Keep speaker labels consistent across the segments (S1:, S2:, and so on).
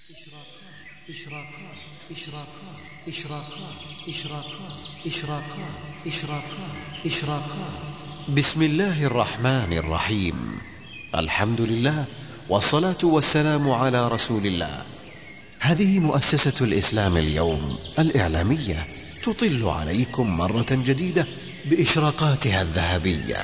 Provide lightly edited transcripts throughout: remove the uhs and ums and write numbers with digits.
S1: إشراقات إشراقات إشراقات إشراقات إشراقات إشراقات إشراقات إشراقات. بسم الله الرحمن الرحيم. الحمد لله والصلاة والسلام على رسول الله. هذه مؤسسة الإسلام اليوم الإعلامية تطل عليكم مرة جديدة بإشراقاتها الذهبية.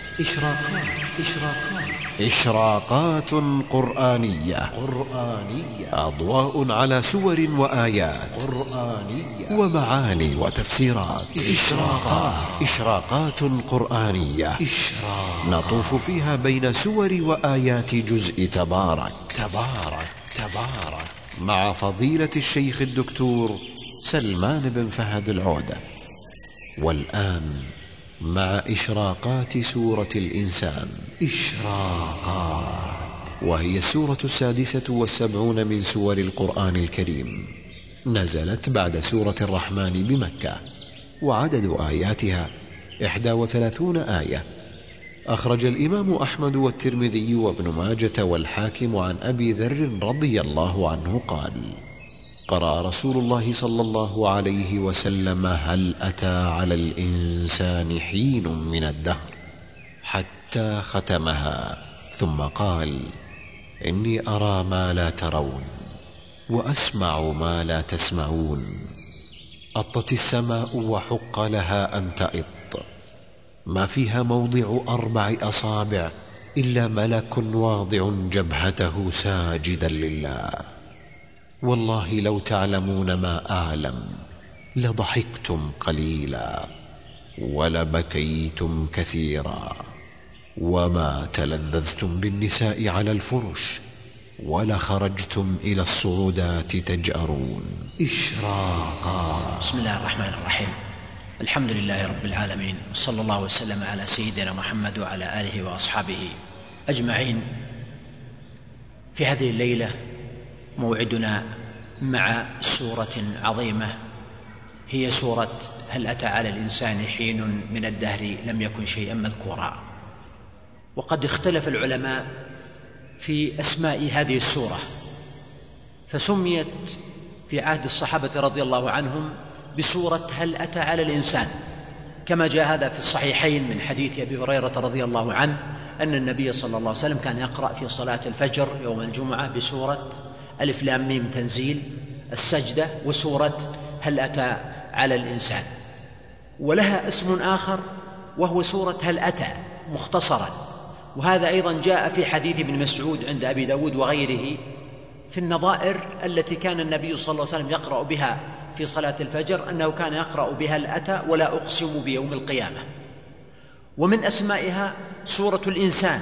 S1: إشراقات قرآنية أضواء على سور وآيات قرآنية ومعاني وتفسيرات. إشراقات قرآنية نطوف فيها بين سور وآيات جزء تبارك مع فضيلة الشيخ الدكتور سلمان بن فهد العودة. والآن مع إشراقات سورة الإنسان. إشراقات، وهي السورة 76 من سور القرآن الكريم. نزلت بعد سورة الرحمن بمكة، وعدد آياتها 31 آية. أخرج الإمام أحمد والترمذي وابن ماجة والحاكم عن أبي ذر رضي الله عنه قال: قرأ رسول الله صلى الله عليه وسلم: هل أتى على الإنسان حين من الدهر، حتى ختمها، ثم قال: إني أرى ما لا ترون وأسمع ما لا تسمعون. أطت السماء وحق لها أن تأط، ما فيها موضع 4 أصابع إلا ملك واضع جبهته ساجدا لله. والله لو تعلمون ما أعلم لضحكتم قليلا ولبكيتم كثيرا، وما تلذذتم بالنساء على الفرش ولخرجتم إلى الصعودات تجأرون. إشراقات.
S2: بسم الله الرحمن الرحيم. الحمد لله رب العالمين، وصلى الله وسلم على سيدنا محمد وعلى آله وأصحابه أجمعين. في هذه الليلة موعدنا مع سورة عظيمة، هي سورة هل أتى على الإنسان حين من الدهر لم يكن شيئا مذكورا. وقد اختلف العلماء في أسماء هذه السورة، فسميت في عهد الصحابة رضي الله عنهم بسورة هل أتى على الإنسان، كما جاء هذا في الصحيحين من حديث أبي هريرة رضي الله عنه أن النبي صلى الله عليه وسلم كان يقرأ في صلاة الفجر يوم الجمعة بسورة ألف لام ميم تنزيل، السجدة، وسورة هل أتى على الإنسان. ولها اسم آخر وهو سورة هل أتى مختصرا، وهذا أيضا جاء في حديث ابن مسعود عند أبي داود وغيره في النظائر التي كان النبي صلى الله عليه وسلم يقرأ بها في صلاة الفجر، أنه كان يقرأ بها هل أتى ولا أقسم بيوم القيامة. ومن أسمائها سورة الإنسان،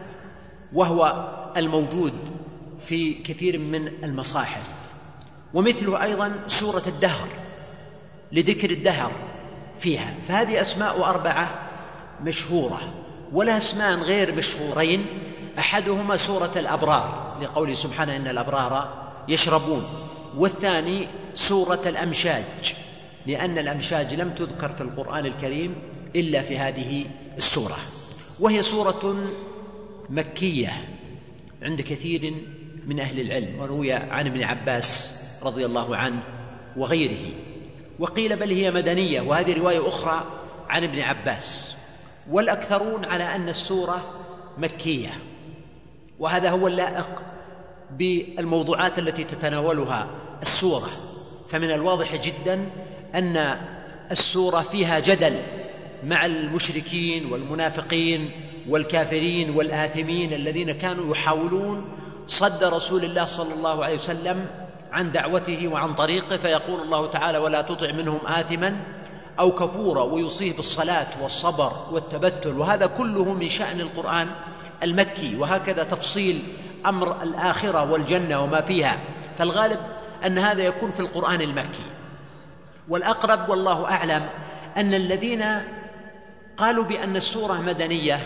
S2: وهو الموجود في كثير من المصاحف. ومثله أيضا سورة الدهر لذكر الدهر فيها. فهذه أسماء 4 مشهورة، ولا اسمان غير مشهورين. أحدهما سورة الأبرار لقوله سبحانه إن الأبرار يشربون، والثاني سورة الأمشاج لأن الأمشاج لم تذكر في القرآن الكريم إلا في هذه السورة. وهي سورة مكية عند كثير من أهل العلم، وروي عن ابن عباس رضي الله عنه وغيره، وقيل بل هي مدنية، وهذه رواية أخرى عن ابن عباس. والأكثرون على أن السورة مكية، وهذا هو اللائق بالموضوعات التي تتناولها السورة. فمن الواضح جدا أن السورة فيها جدل مع المشركين والمنافقين والكافرين والآثمين الذين كانوا يحاولون صد رسول الله صلى الله عليه وسلم عن دعوته وعن طريقه، فيقول الله تعالى ولا تطع منهم آثما أو كفورا، ويوصيه بالصلاة والصبر والتبتل. وهذا كله من شأن القرآن المكي، وهكذا تفصيل أمر الآخرة والجنة وما فيها. فالغالب أن هذا يكون في القرآن المكي. والأقرب والله أعلم أن الذين قالوا بأن السورة مدنية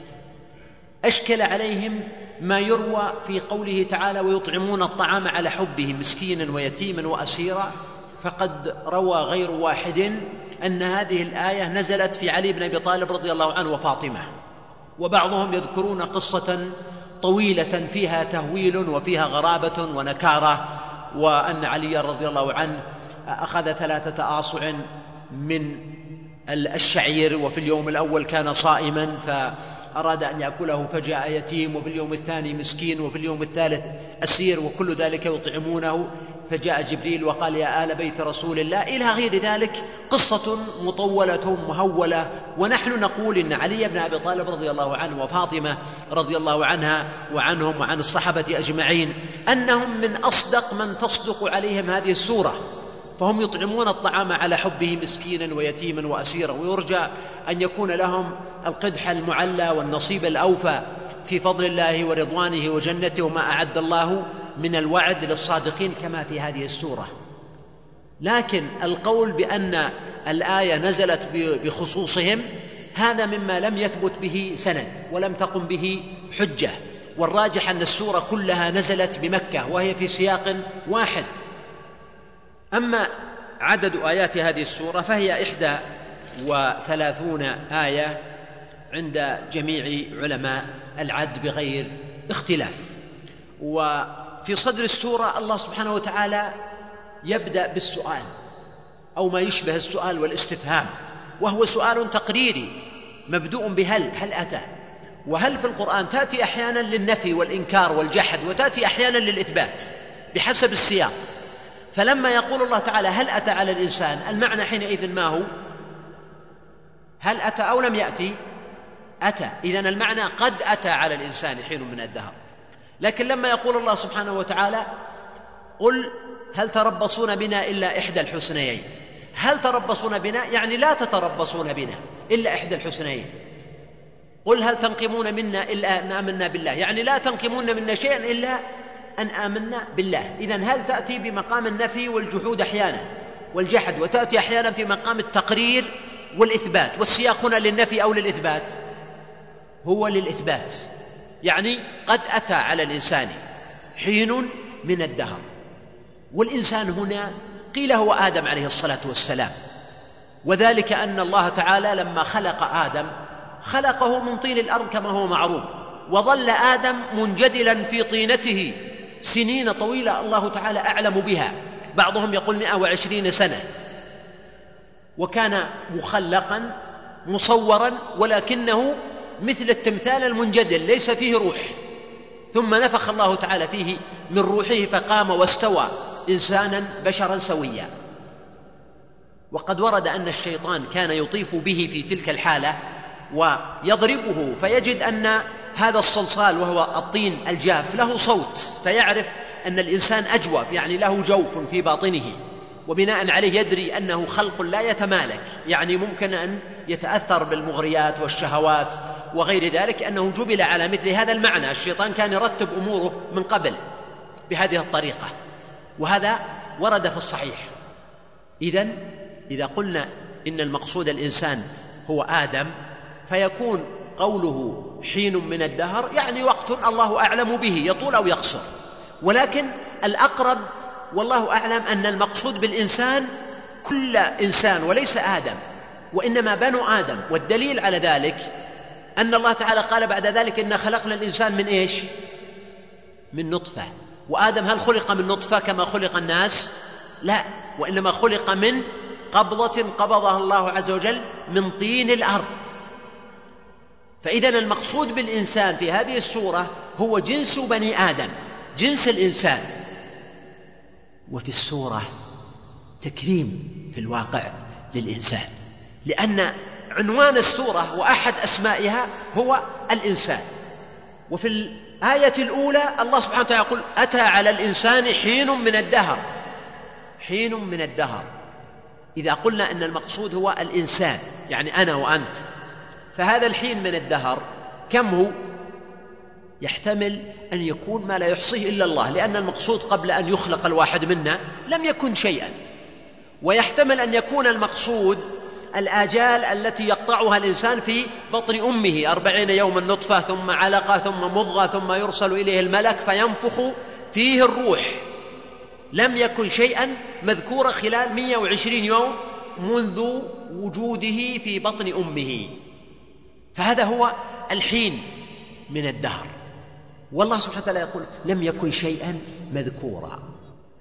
S2: أشكل عليهم ما يروى في قوله تعالى ويطعمون الطعام على حبه مسكينا ويتيما وأسيرا. فقد روى غير واحد أن هذه الآية نزلت في علي بن أبي طالب رضي الله عنه وفاطمة، وبعضهم يذكرون قصة طويلة فيها تهويل وفيها غرابة ونكارة وأن علي رضي الله عنه أخذ 3 آصع من الشعير، وفي اليوم الأول كان صائما فأراد أن يأكله فجاء يتيم، وفي اليوم الثاني مسكين، وفي اليوم الثالث أسير، وكل ذلك يطعمونه، فجاء جبريل وقال يا آل بيت رسول الله، إلى غير ذلك. قصة مطولة مهولة. ونحن نقول إن علي بن أبي طالب رضي الله عنه وفاطمة رضي الله عنها وعنهم وعن الصحابة أجمعين أنهم من أصدق من تصدق عليهم هذه السورة، فهم يطعمون الطعام على حبه مسكينا ويتيما وأسيرا، ويرجى أن يكون لهم القدح المعلى والنصيب الأوفى في فضل الله ورضوانه وجنته وما أعد الله من الوعد للصادقين كما في هذه السورة. لكن القول بأن الآية نزلت بخصوصهم هذا مما لم يثبت به سند ولم تقم به حجة، والراجح أن السورة كلها نزلت بمكة وهي في سياق واحد. أما عدد آيات هذه السورة فهي 31 آية عند جميع علماء العد بغير اختلاف. وفي صدر السورة الله سبحانه وتعالى يبدأ بالسؤال أو ما يشبه السؤال والاستفهام، وهو سؤال تقريري مبدوء بهل، هل أتى. وهل في القرآن تأتي أحيانا للنفي والإنكار والجحد، وتأتي أحيانا للإثبات بحسب السياق. فلما يقول الله تعالى هل أتى على الإنسان، المعنى حينئذ ما هو؟ هل أتى أو لم يأتي؟ أتى. إذن المعنى قد أتى على الإنسان حين من الدهر. لكن لما يقول الله سبحانه وتعالى قل هل تربصون بنا إلا إحدى الحسنيين، هل تربصون بنا يعني لا تتربصون بنا إلا إحدى الحسنيين. قل هل تنقمون منا إلا أن آمنا بالله، يعني لا تنقمون منا شيئا إلا أن آمنا بالله. إذن هل تأتي بمقام النفي والجحود أحيانا والجحد، وتأتي أحيانا في مقام التقرير والإثبات. والسياق هنا للنفي أو للإثبات؟ هو للإثبات، يعني قد أتى على الإنسان حين من الدهر. والإنسان هنا قيل هو آدم عليه الصلاة والسلام، وذلك أن الله تعالى لما خلق آدم خلقه من طين الأرض كما هو معروف، وظل آدم منجدلا في طينته سنين طويلة الله تعالى أعلم بها، بعضهم يقول 120 سنة، وكان مخلقا مصورا ولكنه مثل التمثال المنجدل ليس فيه روح، ثم نفخ الله تعالى فيه من روحه فقام واستوى إنسانا بشرا سويا. وقد ورد أن الشيطان كان يطيف به في تلك الحالة ويضربه، فيجد أن هذا الصلصال وهو الطين الجاف له صوت، فيعرف أن الإنسان أجوف، يعني له جوف في باطنه، وبناء عليه يدري أنه خلق لا يتمالك، يعني ممكن أن يتأثر بالمغريات والشهوات وغير ذلك، أنه جبل على مثل هذا المعنى. الشيطان كان يرتب أموره من قبل بهذه الطريقة، وهذا ورد في الصحيح. إذا قلنا إن المقصود الإنسان هو آدم، فيكون قوله حين من الدهر يعني وقت الله أعلم به يطول أو يقصر. ولكن الأقرب والله أعلم أن المقصود بالإنسان كل إنسان وليس آدم، وإنما بنو آدم. والدليل على ذلك أن الله تعالى قال بعد ذلك إنا خلقنا الإنسان من إيش؟ من نطفة. وآدم هل خلق من نطفة كما خلق الناس؟ لا، وإنما خلق من قبضة قبضها الله عز وجل من طين الأرض. فإذن المقصود بالإنسان في هذه السورة هو جنس بني آدم، جنس الإنسان. وفي السورة تكريم في الواقع للإنسان، لأن عنوان السورة وأحد أسمائها هو الإنسان. وفي الآية الأولى الله سبحانه وتعالى يقول أتى على الإنسان حين من الدهر، حين من الدهر. إذا قلنا أن المقصود هو الإنسان يعني أنا وأنت، فهذا الحين من الدهر كم هو؟ يحتمل أن يكون ما لا يحصيه إلا الله، لأن المقصود قبل أن يخلق الواحد منا لم يكن شيئا. ويحتمل أن يكون المقصود الآجال التي يقطعها الإنسان في بطن أمه 40 يوما نطفة ثم علقة ثم مضغة ثم يرسل إليه الملك فينفخ فيه الروح. لم يكن شيئا مذكورا خلال 120 يوم منذ وجوده في بطن أمه، فهذا هو الحين من الدهر. والله سبحانه وتعالى يقول لم يكن شيئا مذكورا.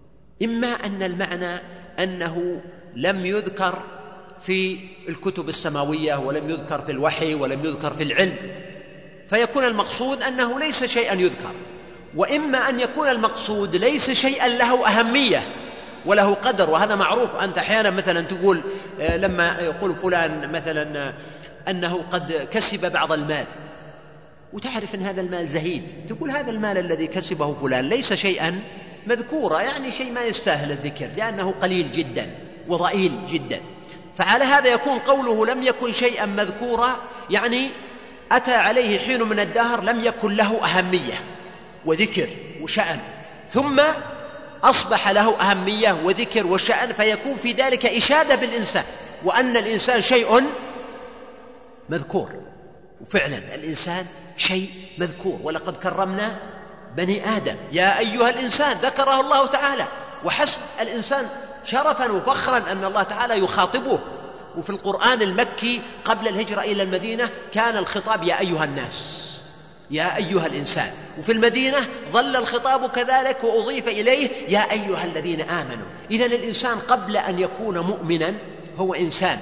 S2: إما أن المعنى أنه لم يذكر في الكتب السماوية ولم يذكر في الوحي ولم يذكر في العلم، فيكون المقصود أنه ليس شيئا يذكر، وإما أن يكون المقصود ليس شيئا له أهمية وله قدر. وهذا معروف، أنت أحيانا مثلا تقول لما يقول فلان مثلا أنه قد كسب بعض المال وتعرف أن هذا المال زهيد، تقول هذا المال الذي كسبه فلان ليس شيئا مذكورا، يعني شيء ما يستاهل الذكر لأنه قليل جدا وضئيل جدا. فعلى هذا يكون قوله لم يكن شيئا مذكورا يعني أتى عليه حين من الدهر لم يكن له أهمية وذكر وشأن، ثم أصبح له أهمية وذكر وشأن، فيكون في ذلك إشادة بالإنسان وأن الإنسان شيء مذكور. وفعلا الإنسان شيء مذكور، ولقد كرمنا بني آدم يا أيها الإنسان، ذكره الله تعالى، وحسب الإنسان شرفا وفخرا أن الله تعالى يخاطبه. وفي القرآن المكي قبل الهجرة إلى المدينة كان الخطاب يا أيها الناس يا أيها الإنسان، وفي المدينة ظل الخطاب كذلك وأضيف إليه يا أيها الذين آمنوا. إذن الإنسان قبل أن يكون مؤمنا هو إنسان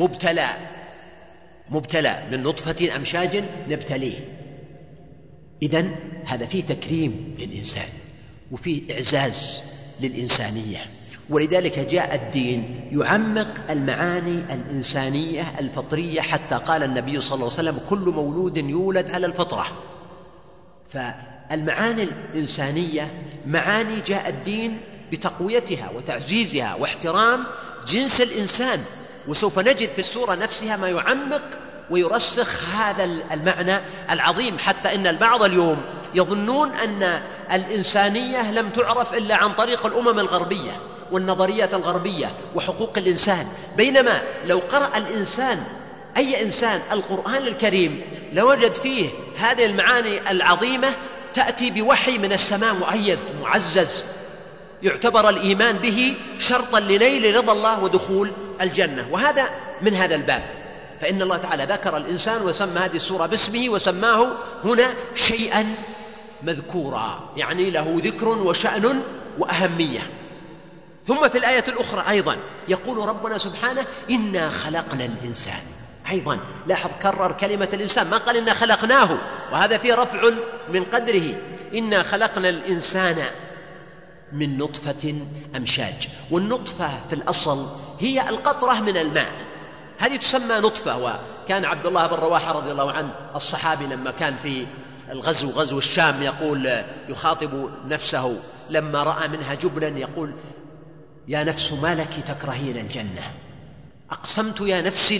S2: مبتلى من نطفة أمشاج نبتليه. إذن هذا فيه تكريم للإنسان وفيه إعزاز للإنسانية، ولذلك جاء الدين يعمق المعاني الإنسانية الفطرية، حتى قال النبي صلى الله عليه وسلم كل مولود يولد على الفطرة. فالمعاني الإنسانية معاني جاء الدين بتقويتها وتعزيزها واحترام جنس الإنسان، وسوف نجد في السورة نفسها ما يعمق ويرسخ هذا المعنى العظيم، حتى إن البعض اليوم يظنون أن الإنسانية لم تعرف إلا عن طريق الأمم الغربية والنظريات الغربية وحقوق الإنسان، بينما لو قرأ الإنسان أي إنسان القرآن الكريم لوجد فيه هذه المعاني العظيمة تأتي بوحي من السماء مؤيد معزز، يعتبر الإيمان به شرطا لنيل رضا الله ودخول الجنة. وهذا من هذا الباب، فإن الله تعالى ذكر الإنسان وسمى هذه السورة باسمه وسماه هنا شيئا مذكورا، يعني له ذكر وشأن وأهمية. ثم في الآية الأخرى أيضا يقول ربنا سبحانه إنا خلقنا الإنسان، أيضا لاحظ كرر كلمة الإنسان، ما قال إنا خلقناه، وهذا فيه رفع من قدره. إنا خلقنا الإنسان من نطفة أمشاج، والنطفة في الأصل هي القطرة من الماء، هذه تسمى نطفة. وكان عبد الله بن رواحة رضي الله عنه الصحابي لما كان في غزو الشام يقول يخاطب نفسه لما رأى منها جبنا يقول يا نفس ما لك تكرهين الجنة، أقسمت يا نفسي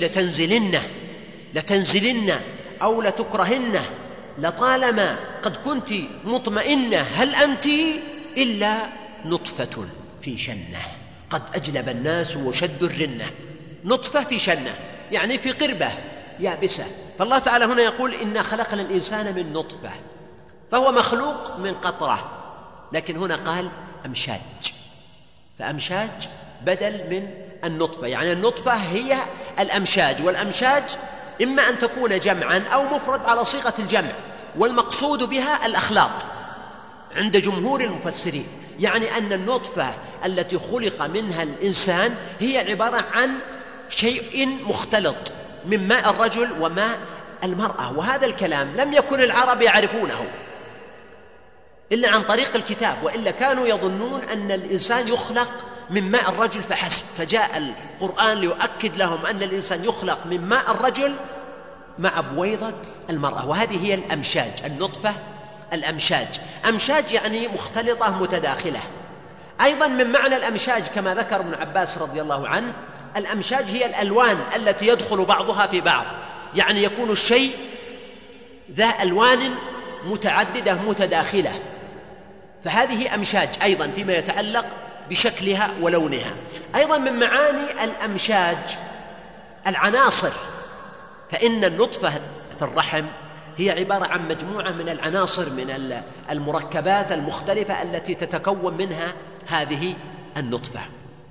S2: لتنزلن أو لتكرهن، لطالما قد كنت مطمئنة هل أنت إلا نطفة في شنة قد أجلب الناس وشد الرنة. نطفة في شنة يعني في قربة يابسة، فالله تعالى هنا يقول إنا خلقنا الإنسان من نطفة، فهو مخلوق من قطرة، لكن هنا قال أمشاج، فأمشاج بدل من النطفة، يعني النطفة هي الأمشاج، والأمشاج إما أن تكون جمعا أو مفرد على صيغة الجمع، والمقصود بها الأخلاط عند جمهور المفسرين، يعني أن النطفة التي خلق منها الإنسان هي عبارة عن شيء مختلط من ماء الرجل وماء المرأة. وهذا الكلام لم يكن العرب يعرفونه إلا عن طريق الكتاب، وإلا كانوا يظنون أن الإنسان يخلق من ماء الرجل فحسب، فجاء القرآن ليؤكد لهم أن الإنسان يخلق من ماء الرجل مع بويضة المرأة، وهذه هي الأمشاج، النطفة الأمشاج. أمشاج يعني مختلطة متداخلة. أيضا من معنى الأمشاج كما ذكر ابن عباس رضي الله عنه، الأمشاج هي الألوان التي يدخل بعضها في بعض، يعني يكون الشيء ذا ألوان متعددة متداخلة، فهذه أمشاج أيضا فيما يتعلق بشكلها ولونها. أيضا من معاني الأمشاج العناصر، فإن النطفة في الرحم هي عبارة عن مجموعة من العناصر من المركبات المختلفة التي تتكون منها هذه النطفة.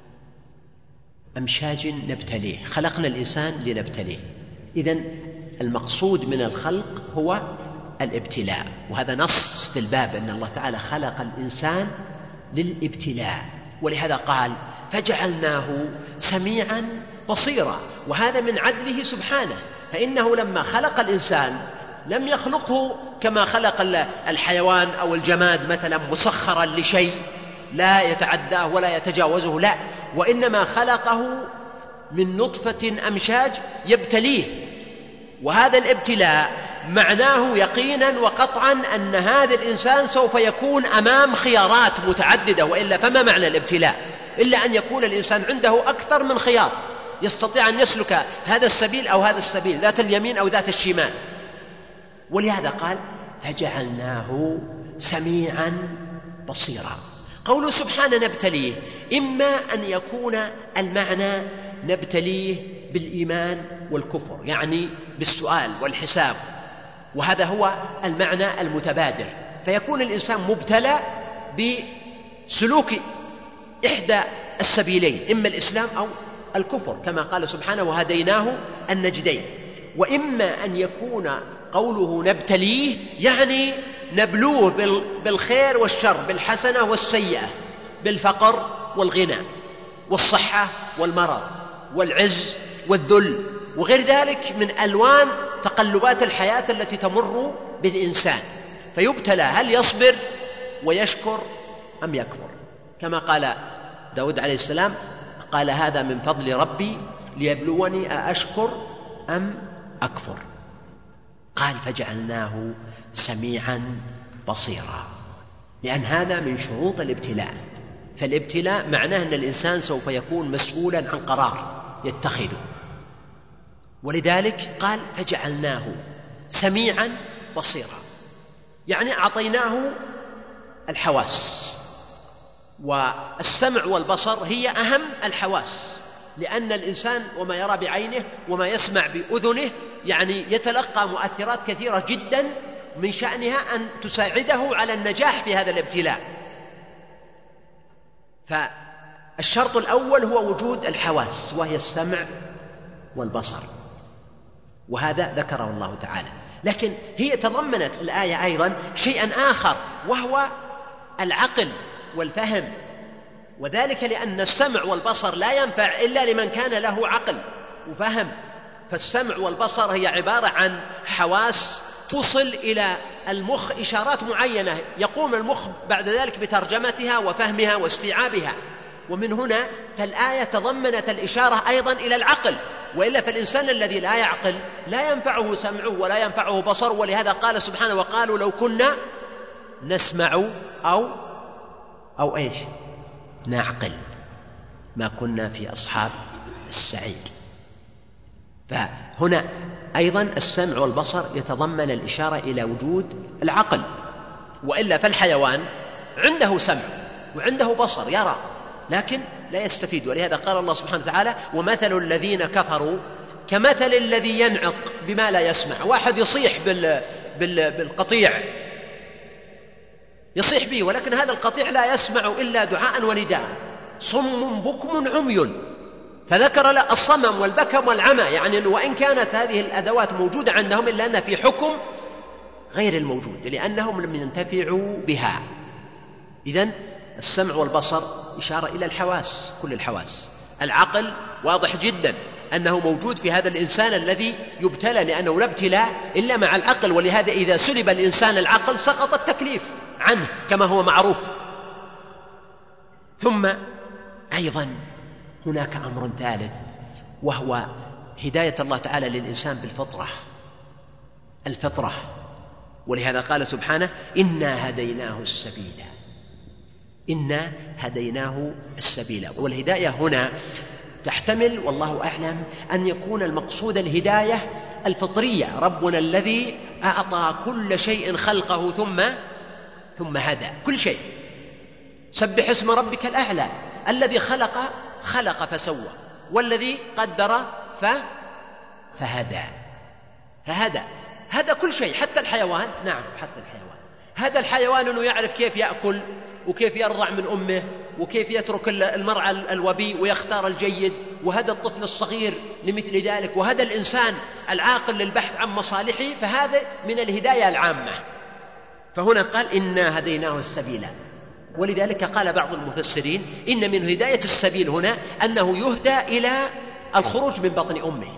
S2: أمشاج نبتليه، خلقنا الإنسان لنبتليه، إذن المقصود من الخلق هو الابتلاء، وهذا نص في الباب أن الله تعالى خلق الإنسان للابتلاء،
S3: ولهذا قال فجعلناه سميعا بصيرا، وهذا من عدله سبحانه، فإنه لما خلق الإنسان لم يخلقه كما خلق الحيوان أو الجماد مثلا مسخرا لشيء لا يتعداه ولا يتجاوزه، لا، وإنما خلقه من نطفة أمشاج يبتليه، وهذا الابتلاء معناه يقينا وقطعا أن هذا الإنسان سوف يكون أمام خيارات متعددة، وإلا فما معنى الابتلاء إلا أن يكون الإنسان عنده أكثر من خيار، يستطيع أن يسلك هذا السبيل أو هذا السبيل، ذات اليمين أو ذات الشمال. ولهذا قال فجعلناه سميعا بصيرا. قوله سبحانه نبتليه، إما أن يكون المعنى نبتليه بالإيمان والكفر، يعني بالسؤال والحساب، وهذا هو المعنى المتبادر، فيكون الإنسان مبتلى بسلوك إحدى السبيلين، إما الإسلام أو الكفر، كما قال سبحانه وهديناه النجدين. وإما أن يكون قوله نبتليه يعني نبلوه بالخير والشر، بالحسنة والسيئة، بالفقر والغنى، والصحة والمرض، والعز والذل، وغير ذلك من ألوان تقلبات الحياة التي تمر بالإنسان، فيبتلى هل يصبر ويشكر أم يكفر، كما قال داود عليه السلام قال هذا من فضل ربي ليبلوني أشكر أم أكفر. قال فجعلناه سميعا بصيرا، لأن هذا من شروط الابتلاء، فالابتلاء معناه أن الإنسان سوف يكون مسؤولا عن قرار يتخذه، ولذلك قال فجعلناه سميعا بصيرا، يعني أعطيناه الحواس، والسمع والبصر هي أهم الحواس، لأن الإنسان وما يرى بعينه وما يسمع بأذنه يعني يتلقى مؤثرات كثيرة جدا من شأنها أن تساعده على النجاح في هذا الابتلاء. فالشرط الأول هو وجود الحواس، وهي السمع والبصر، وهذا ذكره الله تعالى. لكن هي تضمنت الآية أيضا شيئا آخر، وهو العقل والفهم، وذلك لأن السمع والبصر لا ينفع إلا لمن كان له عقل وفهم. فالسمع والبصر هي عبارة عن حواس تصل إلى المخ إشارات معينة، يقوم المخ بعد ذلك بترجمتها وفهمها واستيعابها، ومن هنا فالآية تضمنت الإشارة أيضا إلى العقل، وإلا فالإنسان الذي لا يعقل لا ينفعه سمعه ولا ينفعه بصره. ولهذا قال سبحانه وقالوا لو كنا نسمع أو إيش نعقل ما كنا في أصحاب السعير. فهنا أيضا السمع والبصر يتضمن الإشارة إلى وجود العقل، وإلا فالحيوان عنده سمع وعنده بصر يرى لكن لا يستفيد. ولهذا قال الله سبحانه وتعالى ومثل الذين كفروا كمثل الذي ينعق بما لا يسمع. واحد يصيح بالقطيع يصيح به، ولكن هذا القطيع لا يسمع إلا دعاء ونداء، صم بكم عمي. فذكر له الصمم والبكم والعمى، يعني وإن كانت هذه الأدوات موجودة عندهم إلا أنها في حكم غير الموجود لأنهم لم ينتفعوا بها. إذن السمع والبصر إشارة إلى الحواس، كل الحواس. العقل واضح جدا أنه موجود في هذا الإنسان الذي يبتلى، لأنه لا ابتلاء إلا مع العقل، ولهذا إذا سلب الإنسان العقل سقط التكليف عنه كما هو معروف. ثم أيضا هناك أمر ثالث، وهو هداية الله تعالى للإنسان بالفطرة، الفطرة. ولهذا قال سبحانه إنا هديناه السبيل، إنا هديناه السبيل. والهداية هنا تحتمل والله أعلم أن يكون المقصود الهداية الفطرية، ربنا الذي أعطى كل شيء خلقه ثم هدى كل شيء. سبح اسم ربك الأعلى الذي خلق فسوى، والذي قدر فهدى هذا كل شيء، حتى الحيوان. نعم حتى الحيوان، هذا الحيوان أنه يعرف كيف يأكل وكيف يرضع من أمه وكيف يترك المرعى الوبي ويختار الجيد، وهذا الطفل الصغير لمثل ذلك، وهذا الإنسان العاقل للبحث عن مصالحه، فهذا من الهداية العامة. فهنا قال إنا هديناه السبيل، ولذلك قال بعض المفسرين إن من هداية السبيل هنا أنه يهدى إلى الخروج من بطن أمه،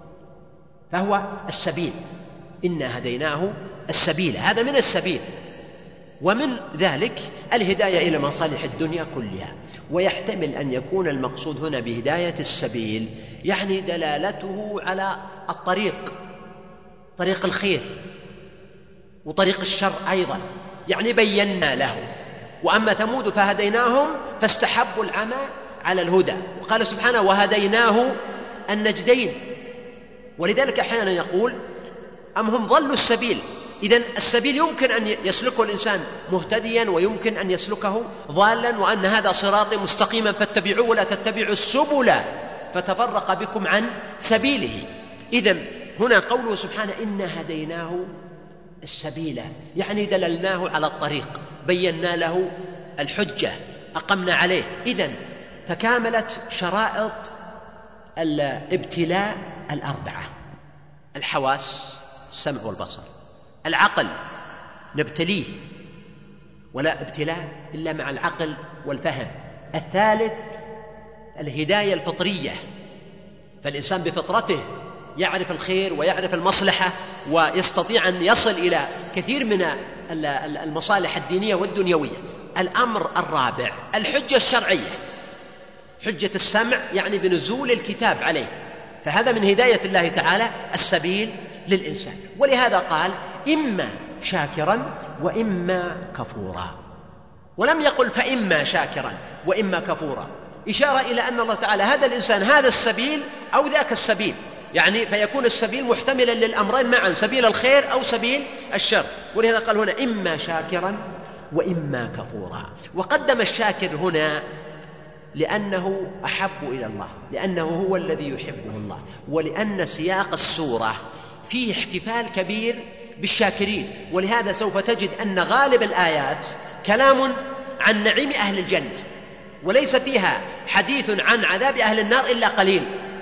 S3: فهو السبيل، إنا هديناه السبيل، هذا من السبيل. ومن ذلك الهداية إلى مصالح الدنيا كلها. ويحتمل أن يكون المقصود هنا بهداية السبيل يعني دلالته على الطريق، طريق الخير وطريق الشر أيضا، يعني بينا له. وأما ثمود فهديناهم فاستحبوا العمى على الهدى، وقال سبحانه وهديناه النجدين. ولذلك أحيانا يقول أم هم ضلوا السبيل. إذن السبيل يمكن أن يسلكه الإنسان مهتديا ويمكن أن يسلكه ضالا، وأن هذا صراطي مستقيما فاتبعوه ولا تتبعوا السبل فتفرق بكم عن سبيله. إذن هنا قوله سبحانه إنا هديناه السبيل يعني دللناه على الطريق، بينا له الحجة، أقمنا عليه. إذن تكاملت شرائط الابتلاء الأربعة: الحواس، السمع والبصر، العقل نبتليه ولا ابتلاء إلا مع العقل والفهم، الثالث الهداية الفطرية، فالإنسان بفطرته يعرف الخير ويعرف المصلحة ويستطيع أن يصل إلى كثير من المصالح الدينية والدنيوية. الأمر الرابع الحجة الشرعية، حجة السمع يعني بنزول الكتاب عليه، فهذا من هداية الله تعالى السبيل للإنسان. ولهذا قال إما شاكرا وإما كفورا، ولم يقل فإما شاكرا وإما كفورا، إشارة إلى أن الله تعالى هذا الإنسان هذا السبيل أو ذاك السبيل، يعني فيكون السبيل محتملا للأمرين معا، سبيل الخير أو سبيل الشر. ولهذا قال هنا إما شاكرا وإما كفورا. وقدم الشاكر هنا لأنه أحب إلى الله، لأنه هو الذي يحبه الله، ولأن سياق السورة فيه احتفال كبير بالشاكرين. ولهذا سوف تجد أن غالب الآيات كلام عن نعيم أهل الجنة، وليس فيها حديث عن عذاب أهل النار إلا قليل.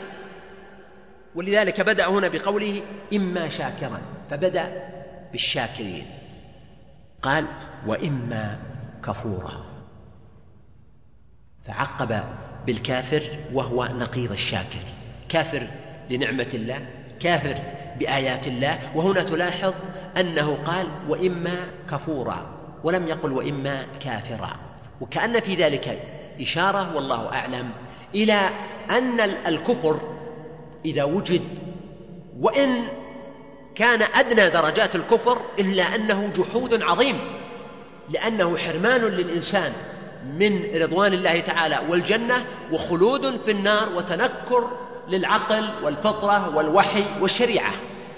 S3: ولذلك بدأ هنا بقوله إما شاكرا، فبدأ بالشاكرين، قال وإما كفورا، فعقب بالكافر وهو نقيض الشاكر، كافر لنعمة الله، كافر بآيات الله. وهنا تلاحظ أنه قال وإما كفورا ولم يقل وإما كافرا، وكأن في ذلك إشارة والله أعلم إلى أن الكفر إذا وجد وإن كان أدنى درجات الكفر إلا أنه جحود عظيم، لأنه حرمان للإنسان من رضوان الله تعالى والجنة، وخلود في النار، وتنكر للعقل والفطرة والوحي والشريعة،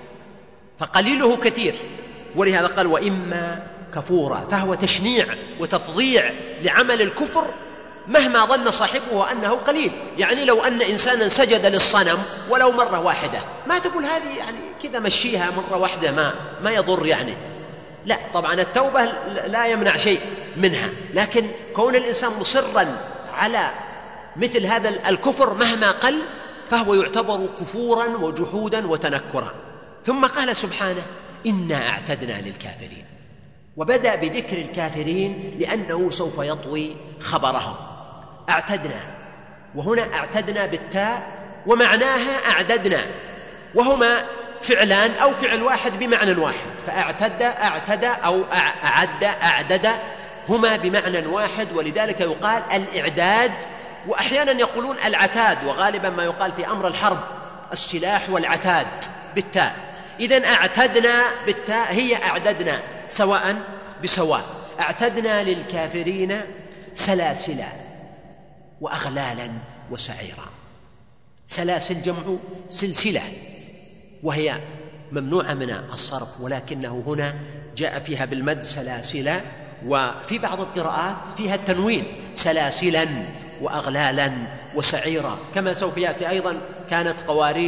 S3: فقليله كثير. ولهذا قال وإما كفورا، فهو تشنيع وتفضيع لعمل الكفر مهما ظن صاحبه أنه قليل. يعني لو أن إنسانا سجد للصنم ولو مرة واحدة ما تقول هذه يعني كذا مشيها مرة واحدة ما يضر يعني، لا طبعا التوبة لا يمنع شيء منها، لكن كون الإنسان مصرا على مثل هذا الكفر مهما قل فهو يعتبر كفورا وجحودا وتنكرا. ثم قال سبحانه إنا أعتدنا للكافرين، وبدأ بذكر الكافرين لأنه سوف يطوي خبرهم. أعتدنا، وهنا أعتدنا بالتاء ومعناها أعددنا، وهما فعلان أو فعل واحد بمعنى واحد، فأعتد أعتد أو أعد أعدد هما بمعنى واحد، ولذلك يقال الإعداد، وأحيانا يقولون العتاد، وغالبا ما يقال في أمر الحرب السلاح والعتاد بالتاء. إذن أعتدنا بالتاء هي أعددنا سواء بسواء. أعتدنا للكافرين سلاسلا وأغلالا وسعيرا. سلاسل جمع سلسلة، وهي ممنوعة من الصرف، ولكنه هنا جاء فيها بالمد سلاسلا، وفي بعض القراءات فيها التنوين سلاسلا وأغلالا وسعيرا، كما سوف يأتي أيضا كانت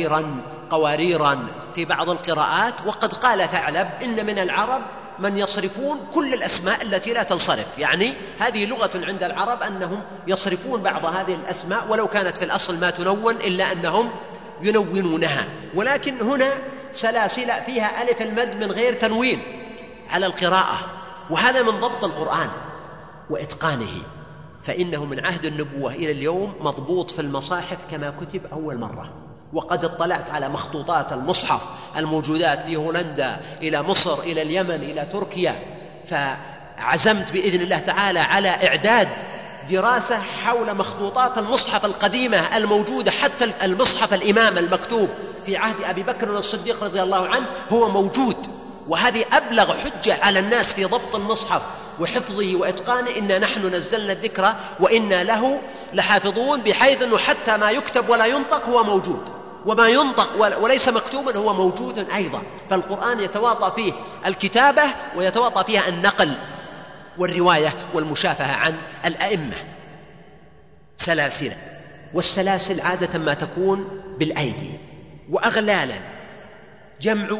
S3: قواريرا في بعض القراءات. وقد قال ثعلب إن من العرب من يصرفون كل الأسماء التي لا تنصرف، يعني هذه لغة عند العرب أنهم يصرفون بعض هذه الأسماء ولو كانت في الأصل ما تنون إلا أنهم ينونونها. ولكن هنا سلاسل فيها ألف المد من غير تنوين على القراءة، وهذا من ضبط القرآن، وإتقانه، فإنه من عهد النبوة إلى اليوم مضبوط في المصاحف كما كتب أول مرة. وقد اطلعت على مخطوطات المصحف الموجودات في هولندا إلى مصر إلى اليمن إلى تركيا، فعزمت بإذن الله تعالى على إعداد دراسة حول مخطوطات المصحف القديمة الموجودة. حتى المصحف الإمام المكتوب في عهد أبي بكر الصديق رضي الله عنه هو موجود، وهذه أبلغ حجة على الناس في ضبط المصحف وحفظه وإتقانه. إنا نحن نزلنا الذكر وإنا له لحافظون، بحيث أنه حتى ما يكتب ولا ينطق هو موجود، وما ينطق وليس مكتوبا هو موجود أيضا. فالقرآن يتواطأ فيه الكتابة ويتواطأ فيها النقل والرواية والمشافهة عن الأئمة. سلاسل، والسلاسل عادة ما تكون بالأيدي، وأغلالا جمع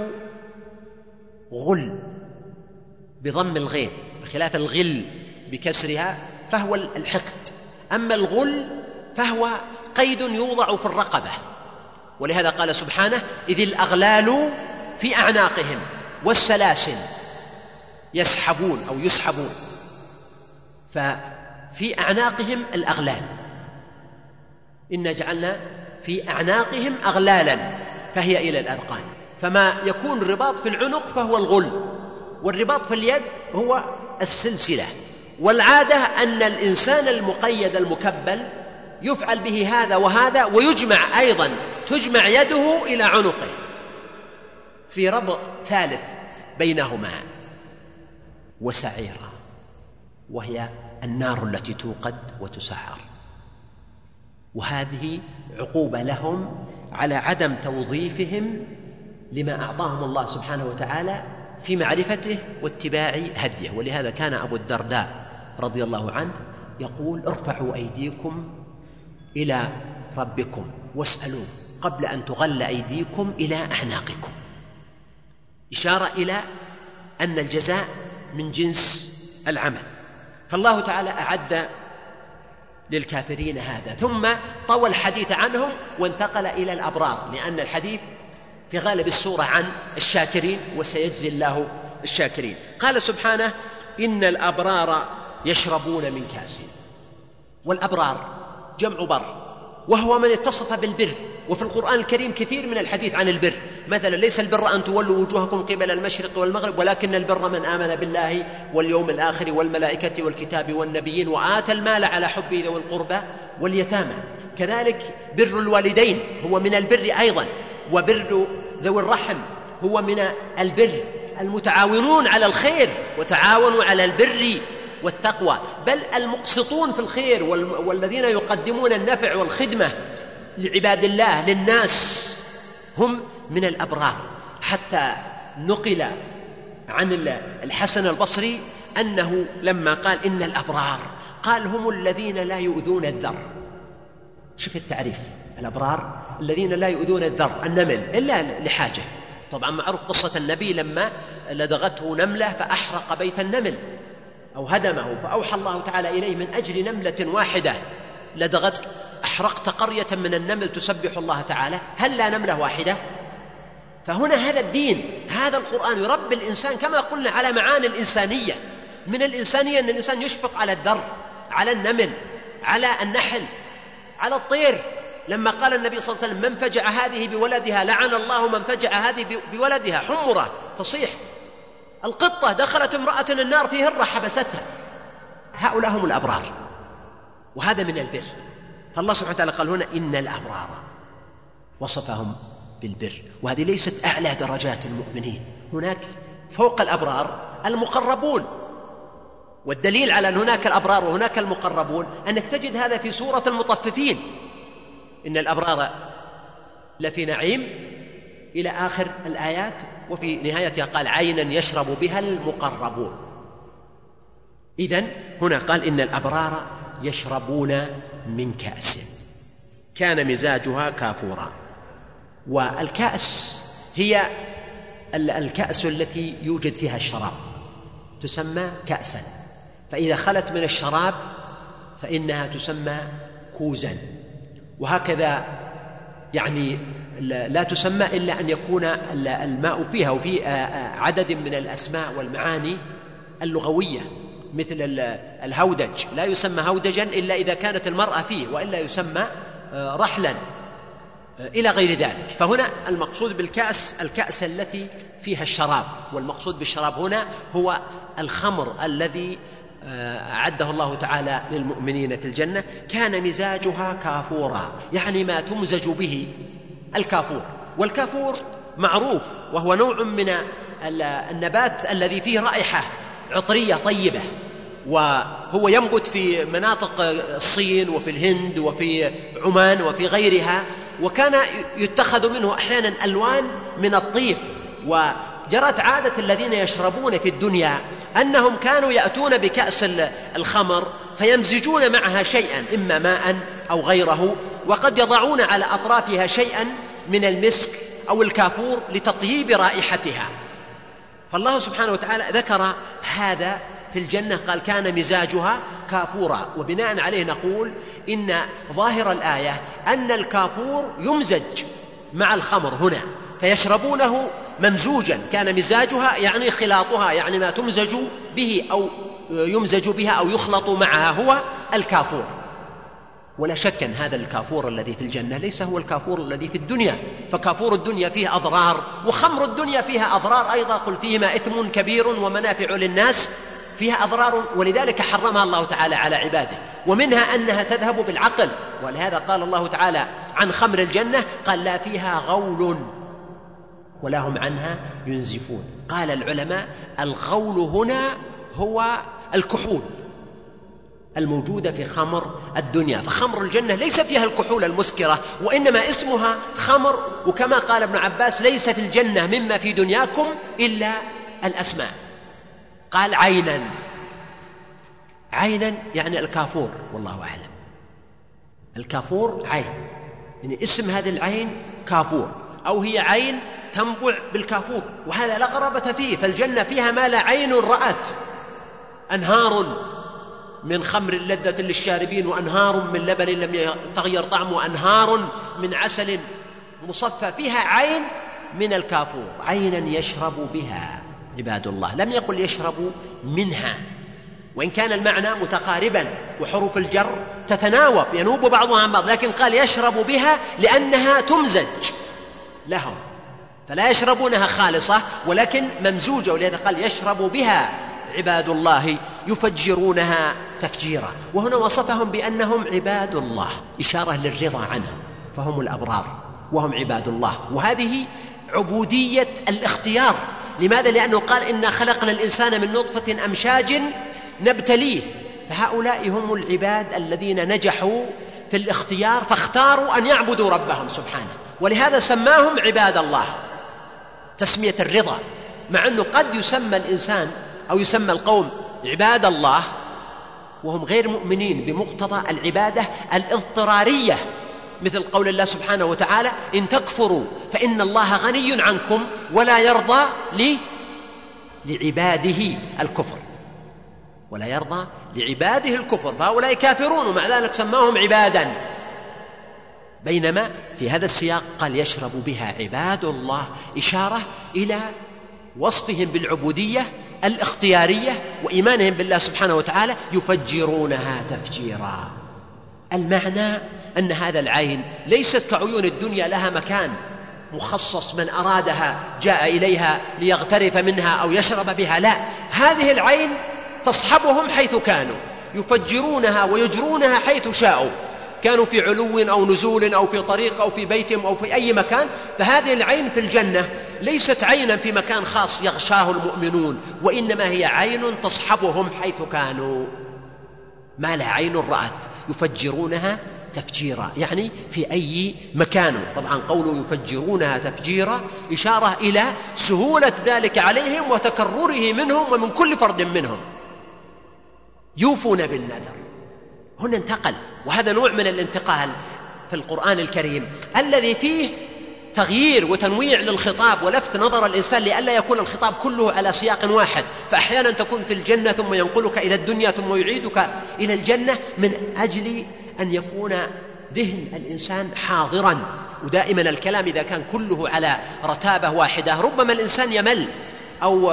S3: غل بضم الغين، بخلاف الغل بكسرها فهو الحقد. أما الغل فهو قيد يوضع في الرقبة، ولهذا قال سبحانه: إذ الأغلال في أعناقهم والسلاسل يسحبون أو يسحبون، ففي أعناقهم الأغلال. إنا جعلنا في أعناقهم أغلالا فهي إلى الأذقان. فما يكون الرباط في العنق فهو الغل، والرباط في اليد هو السلسلة. والعادة أن الإنسان المقيد المكبل يفعل به هذا وهذا، ويجمع أيضا تجمع يده إلى عنقه في ربط ثالث بينهما. وسعيرا، وهي النار التي توقد وتسعر، وهذه عقوبة لهم على عدم توظيفهم لما أعطاهم الله سبحانه وتعالى في معرفته واتباع هديه. ولهذا كان أبو الدرداء رضي الله عنه يقول: ارفعوا أيديكم إلى ربكم واسألوه قبل أن تغل أيديكم إلى أعناقكم، إشارة إلى أن الجزاء من جنس العمل. فالله تعالى أعد للكافرين هذا، ثم طوى الحديث عنهم وانتقل إلى الأبرار، لأن الحديث في غالب السورة عن الشاكرين، وسيجزي الله الشاكرين. قال سبحانه: إن الأبرار يشربون من كأس. والأبرار جمع بر، وهو من اتصف بالبر. وفي القرآن الكريم كثير من الحديث عن البر، مثلا: ليس البر أن تولوا وجوهكم قبل المشرق والمغرب، ولكن البر من آمن بالله واليوم الآخر والملائكة والكتاب والنبيين وآتى المال على حبه ذوي القربى واليتامى. كذلك بر الوالدين هو من البر أيضا، وبر ذوي الرحم هو من البر. المتعاونون على الخير وتعاونوا على البر والتقوى، بل المقسطون في الخير والذين يقدمون النفع والخدمة لعباد الله للناس هم من الأبرار. حتى نقل عن الحسن البصري أنه لما قال إن الأبرار قال: هم الذين لا يؤذون الذر. شوف التعريف: الأبرار الذين لا يؤذون الذر، النمل، إلا لحاجة. طبعا معروف قصة النبي لما لدغته نملة فأحرق بيت النمل أو هدمه، فأوحى الله تعالى إليه: من أجل نملة واحدة لدغتك أحرقت قرية من النمل تسبح الله تعالى، هل لا نملة واحدة؟ فهنا هذا الدين، هذا القرآن يربي الإنسان كما قلنا على معاني الإنسانية. من الإنسانية أن الإنسان يشفق على الذر، على النمل، على النحل، على الطير. لما قال النبي صلى الله عليه وسلم: من فجع هذه بولدها لعن الله من فجع هذه بولدها، حمرة تصيح. القطة دخلت امرأة النار في هرة حبستها. هؤلاء هم الأبرار، وهذا من البر. فالله سبحانه وتعالى قال هنا: إن الأبرار، وصفهم بالبر. وهذه ليست أعلى درجات المؤمنين، هناك فوق الأبرار المقربون. والدليل على أن هناك الأبرار وهناك المقربون أنك تجد هذا في سورة المطففين: إن الأبرار لفي نعيم إلى آخر الآيات، وفي نهايتها قال: عينا يشرب بها المقربون. إذن هنا قال: إن الأبرار يشربون من كأس كان مزاجها كافورا. والكأس هي الكأس التي يوجد فيها الشراب، تسمى كأسا، فإذا خلت من الشراب فإنها تسمى كوزا. وهكذا يعني لا تسمى إلا أن يكون الماء فيها، وفي عدد من الأسماء والمعاني اللغوية. مثل الهودج، لا يسمى هودجا إلا إذا كانت المرأة فيه، وإلا يسمى رحلا إلى غير ذلك. فهنا المقصود بالكأس الكأس التي فيها الشراب، والمقصود بالشراب هنا هو الخمر الذي أعده الله تعالى للمؤمنين في الجنة. كان مزاجها كافورا، يعني ما تمزج به الكافور. والكافور معروف وهو نوع من النبات الذي فيه رائحة عطرية طيبة، وهو ينبت في مناطق الصين وفي الهند وفي عمان وفي غيرها، وكان يتخذ منه أحيانا ألوان من الطيب. وجرت عادة الذين يشربون في الدنيا أنهم كانوا يأتون بكأس الخمر فيمزجون معها شيئا، إما ماء أو غيره، وقد يضعون على أطرافها شيئا من المسك أو الكافور لتطيب رائحتها. فالله سبحانه وتعالى ذكر هذا في الجنة، قال كان مزاجها كافورا، وبناء عليه نقول إن ظاهر الآية أن الكافور يمزج مع الخمر هنا، فيشربونه ممزوجا. كان مزاجها يعني خلاطها، يعني ما تمزج به أو يمزج بها أو يخلط معها هو الكافور. ولا شك أن هذا الكافور الذي في الجنة ليس هو الكافور الذي في الدنيا، فكافور الدنيا فيه أضرار، وخمر الدنيا فيها أضرار أيضا، قل فيهما إثم كبير ومنافع للناس، فيها أضرار، ولذلك حرمها الله تعالى على عباده. ومنها أنها تذهب بالعقل، ولهذا قال الله تعالى عن خمر الجنة قال لا فيها غول ولا هم عنها ينزفون. قال العلماء الغول هنا هو الكحول الموجودة في خمر الدنيا، فخمر الجنة ليس فيها الكحول المسكرة، وإنما اسمها خمر. وكما قال ابن عباس ليس في الجنة مما في دنياكم إلا الأسماء. قال عينا، عينا يعني الكافور، والله أعلم. الكافور عين، يعني اسم هذه العين كافور، أو هي عين تنبع بالكافور، وهذا لا غرابة فيه، فالجنة فيها ما لا عين رأت، أنهار من خمر لذة للشاربين، وأنهار من لبن لم يتغير طعمه، وأنهار من عسل مصفى. فيها عين من الكافور، عينا يشرب بها عباد الله. لم يقل يشرب منها، وإن كان المعنى متقاربا وحروف الجر تتناوب ينوب بعضها عن بعض، لكن قال يشرب بها لأنها تمزج لهم، فلا يشربونها خالصة ولكن ممزوجة، ولهذا قال يشرب بها عباد الله يفجرونها تفجيرا. وهنا وصفهم بأنهم عباد الله، إشارة للرضا عنهم، فهم الأبرار وهم عباد الله. وهذه عبودية الاختيار. لماذا؟ لأنه قال إنا خلقنا الإنسان من نطفة أمشاج نبتليه، فهؤلاء هم العباد الذين نجحوا في الاختيار، فاختاروا أن يعبدوا ربهم سبحانه، ولهذا سماهم عباد الله تسمية الرضا. مع أنه قد يسمى الإنسان أو يسمى القوم عباد الله وهم غير مؤمنين بمقتضى العبادة الاضطرارية، مثل قول الله سبحانه وتعالى إن تكفروا فإن الله غني عنكم ولا يرضى لعباده الكفر، ولا يرضى لعباده الكفر، فهؤلاء كافرون ومع ذلك سماهم عبادا. بينما في هذا السياق قال يشرب بها عباد الله، إشارة إلى وصفهم بالعبودية الاختيارية وإيمانهم بالله سبحانه وتعالى، يفجرونها تفجيرا. المعنى أن هذا العين ليست كعيون الدنيا لها مكان مخصص من أرادها جاء إليها ليغترف منها أو يشرب بها، لا، هذه العين تصحبهم حيث كانوا، يفجرونها ويجرونها حيث شاءوا، كانوا في علو أو نزول أو في طريق أو في بيتهم أو في أي مكان. فهذه العين في الجنة ليست عينا في مكان خاص يغشاه المؤمنون، وإنما هي عين تصحبهم حيث كانوا، ما لا عين رأت. يفجرونها تفجيرا يعني في أي مكان. طبعا قوله يفجرونها تفجيرا إشارة إلى سهولة ذلك عليهم وتكرره منهم ومن كل فرد منهم. يوفون بالنذر، هنا انتقل، وهذا نوع من الانتقال في القرآن الكريم الذي فيه تغيير وتنويع للخطاب ولفت نظر الإنسان لئلا يكون الخطاب كله على سياق واحد، فأحيانا تكون في الجنة ثم ينقلك إلى الدنيا ثم يعيدك إلى الجنة، من أجل أن يكون ذهن الإنسان حاضرا. ودائما الكلام إذا كان كله على رتابة واحدة ربما الإنسان يمل أو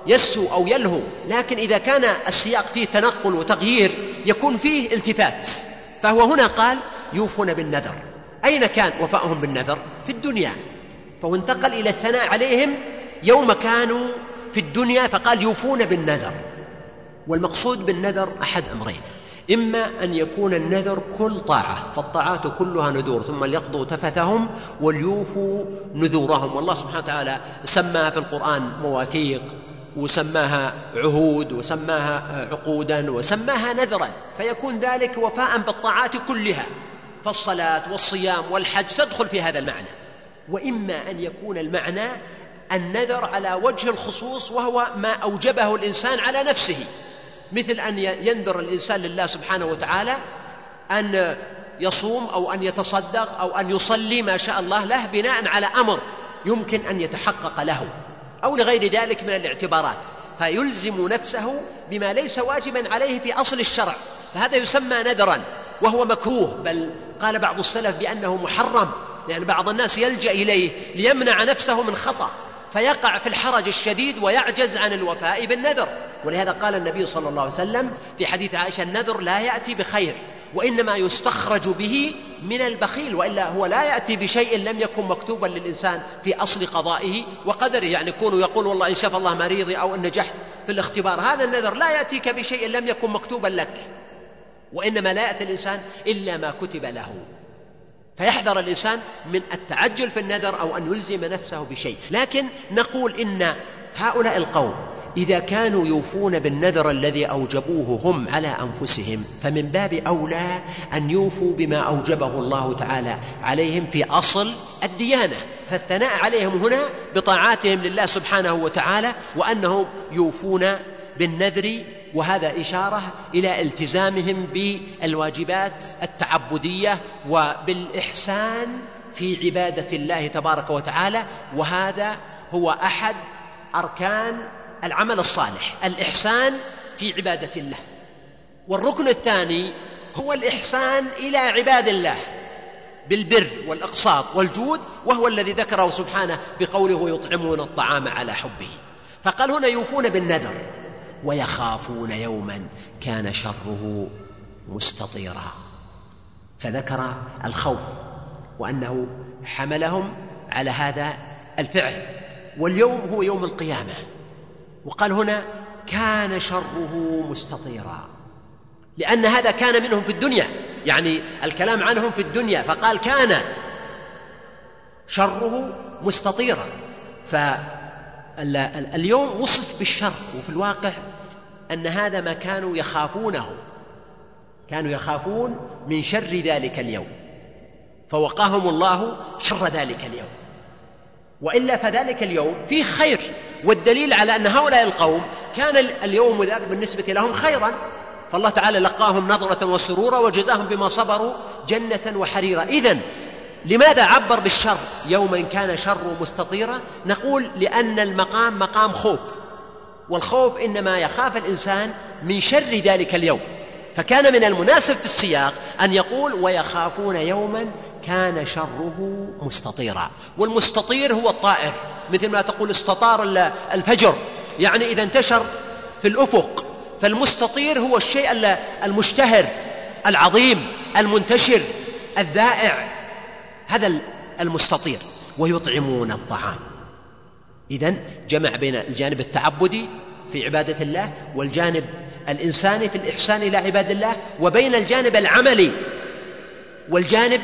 S3: يسهو أو يلهو، لكن إذا كان السياق فيه تنقل وتغيير يكون فيه التفات. فهو هنا قال يوفون بالنذر. أين كان وفاؤهم بالنذر؟ في الدنيا، فهو انتقل إلى الثناء عليهم يوم كانوا في الدنيا فقال يوفون بالنذر. والمقصود بالنذر أحد أمرين: إما أن يكون النذر كل طاعة، فالطاعات كلها نذور، ثم ليقضوا تفثهم وليوفوا نذورهم. والله سبحانه وتعالى سماها في القرآن مواثيق، وسماها عهود، وسماها عقودا، وسماها نذرا، فيكون ذلك وفاء بالطاعات كلها، فالصلاة والصيام والحج تدخل في هذا المعنى. وإما أن يكون المعنى النذر على وجه الخصوص، وهو ما أوجبه الإنسان على نفسه، مثل أن ينذر الإنسان لله سبحانه وتعالى أن يصوم أو أن يتصدق أو أن يصلي ما شاء الله له بناء على أمر يمكن أن يتحقق له، أو لغير ذلك من الاعتبارات، فيلزم نفسه بما ليس واجبا عليه في أصل الشرع، فهذا يسمى نذرا، وهو مكروه، بل قال بعض السلف بأنه محرم، لأن بعض الناس يلجأ إليه ليمنع نفسه من خطأ، فيقع في الحرج الشديد ويعجز عن الوفاء بالنذر. ولهذا قال النبي صلى الله عليه وسلم في حديث عائشة: النذر لا يأتي بخير، وإنما يستخرج به من البخيل، وإلا هو لا يأتي بشيء لم يكن مكتوبا للإنسان في أصل قضائه وقدره. يعني يقول والله إن شاف الله مريضي أو إن نجحت في الاختبار، هذا النذر لا يأتيك بشيء لم يكن مكتوبا لك، وإنما لا يأتي الإنسان إلا ما كتب له. فيحذر الإنسان من التعجل في النذر أو أن يلزم نفسه بشيء. لكن نقول إن هؤلاء القوم إذا كانوا يوفون بالنذر الذي أوجبوه هم على أنفسهم، فمن باب أولى أن يوفوا بما أوجبه الله تعالى عليهم في أصل الديانة. فالثناء عليهم هنا بطاعاتهم لله سبحانه وتعالى، وأنهم يوفون بالنذر، وهذا إشارة إلى التزامهم بالواجبات التعبدية وبالإحسان في عبادة الله تبارك وتعالى. وهذا هو أحد أركان العمل الصالح، الإحسان في عبادة الله. والركن الثاني هو الإحسان إلى عباد الله بالبر والإقساط والجود، وهو الذي ذكره سبحانه بقوله: يطعمون الطعام على حبه. فقال هنا يوفون بالنذر ويخافون يوما كان شره مستطيرا، فذكر الخوف وأنه حملهم على هذا الفعل. واليوم هو يوم القيامة، وقال هنا كان شره مستطيرا، لأن هذا كان منهم في الدنيا، يعني الكلام عنهم في الدنيا، فقال كان شره مستطيرا. فاليوم وصف بالشر، وفي الواقع أن هذا ما كانوا يخافونه، كانوا يخافون من شر ذلك اليوم، فوقاهم الله شر ذلك اليوم. وإلا فذلك اليوم فيه خير، والدليل على أن هؤلاء القوم كان اليوم ذاك بالنسبة لهم خيرا، فالله تعالى لقاهم نظرة وسرورا وجزاهم بما صبروا جنة وحريرا. إذن لماذا عبر بالشر يوما كان شر مستطيرا؟ نقول لأن المقام مقام خوف، والخوف إنما يخاف الإنسان من شر ذلك اليوم، فكان من المناسب في السياق أن يقول ويخافون يوما كان شره مستطيرا. والمستطير هو الطائر، مثل ما تقول استطار الفجر، يعني إذا انتشر في الأفق، فالمستطير هو الشيء المشتهر العظيم المنتشر الذائع، هذا المستطير. ويطعمون الطعام، إذن جمع بين الجانب التعبدي في عبادة الله والجانب الإنساني في الإحسان إلى عباد الله، وبين الجانب العملي والجانب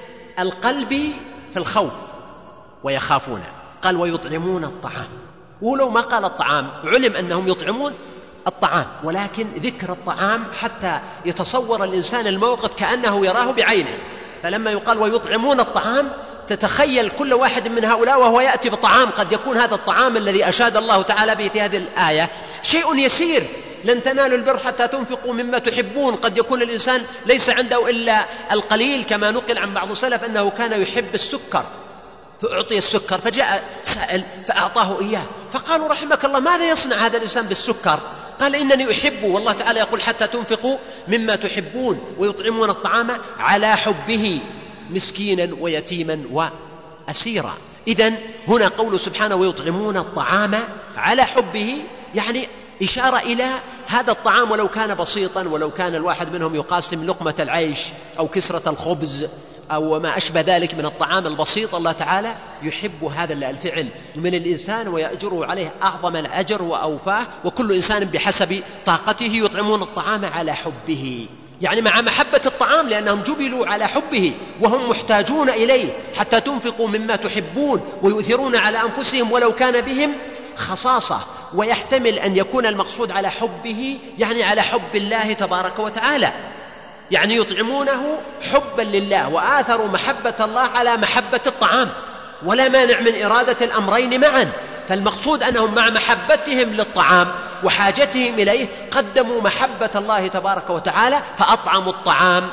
S3: القلبي في الخوف ويخافون. قال ويطعمون الطعام، ولو ما قال الطعام علم أنهم يطعمون الطعام، ولكن ذكر الطعام حتى يتصور الإنسان الموقف كأنه يراه بعينه. فلما يقال ويطعمون الطعام تتخيل كل واحد من هؤلاء وهو يأتي بطعام، قد يكون هذا الطعام الذي أشاد الله تعالى به في هذه الآية شيء يسير، لن تنالوا البر حتى تنفقوا مما تحبون. قد يكون الإنسان ليس عنده إلا القليل، كما نقل عن بعض السلف أنه كان يحب السكر فأعطي السكر، فجاء سائل فأعطاه إياه، فقالوا رحمك الله ماذا يصنع هذا الإنسان بالسكر؟ قال إنني أحبه، والله تعالى يقول حتى تنفقوا مما تحبون ويطعمون الطعام على حبه مسكينا ويتيما وأسيرا. إذن هنا قول سبحانه ويطعمون الطعام على حبه، يعني إشارة إلى هذا الطعام ولو كان بسيطا، ولو كان الواحد منهم يقاسم لقمة العيش أو كسرة الخبز أو ما أشبه ذلك من الطعام البسيط، الله تعالى يحب هذا الفعل من الإنسان ويأجره عليه أعظم الأجر وأوفاه، وكل إنسان بحسب طاقته يطعمون الطعام على حبه، يعني مع محبة الطعام، لأنهم جبلوا على حبه وهم محتاجون إليه، حتى تنفقوا مما تحبون ويؤثرون على أنفسهم ولو كان بهم خصاصة. ويحتمل أن يكون المقصود على حبه يعني على حب الله تبارك وتعالى، يعني يطعمونه حبا لله وآثروا محبة الله على محبة الطعام، ولا مانع من إرادة الأمرين معا. فالمقصود أنهم مع محبتهم للطعام وحاجتهم إليه قدموا محبة الله تبارك وتعالى فأطعموا الطعام،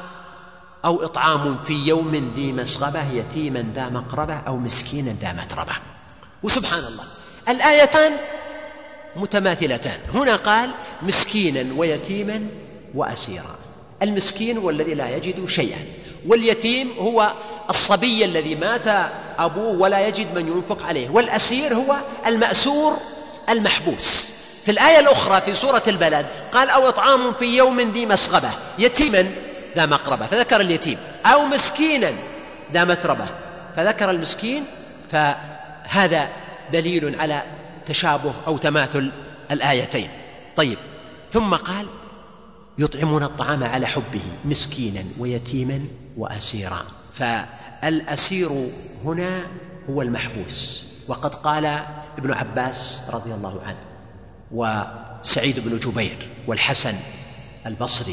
S3: أو إطعام في يوم ذي مسغبة يتيما ذا مقربة أو مسكينا ذا متربة. وسبحان الله الآيتان متماثلتان، هنا قال مسكينا ويتيما وأسيرا. المسكين هو الذي لا يجد شيئا، واليتيم هو الصبي الذي مات أبوه ولا يجد من ينفق عليه، والأسير هو المأسور المحبوس. في الآية الأخرى في سورة البلد قال أو إطعام في يوم ذي مسغبة يتيما ذا مقربة فذكر اليتيم، أو مسكينا ذا متربة فذكر المسكين، فهذا دليل على تشابه أو تماثل الآيتين. طيب، ثم قال يطعمون الطعام على حبه مسكينا ويتيما وأسيرا، فالأسير هنا هو المحبوس. وقد قال ابن عباس رضي الله عنه وسعيد بن جبير والحسن البصري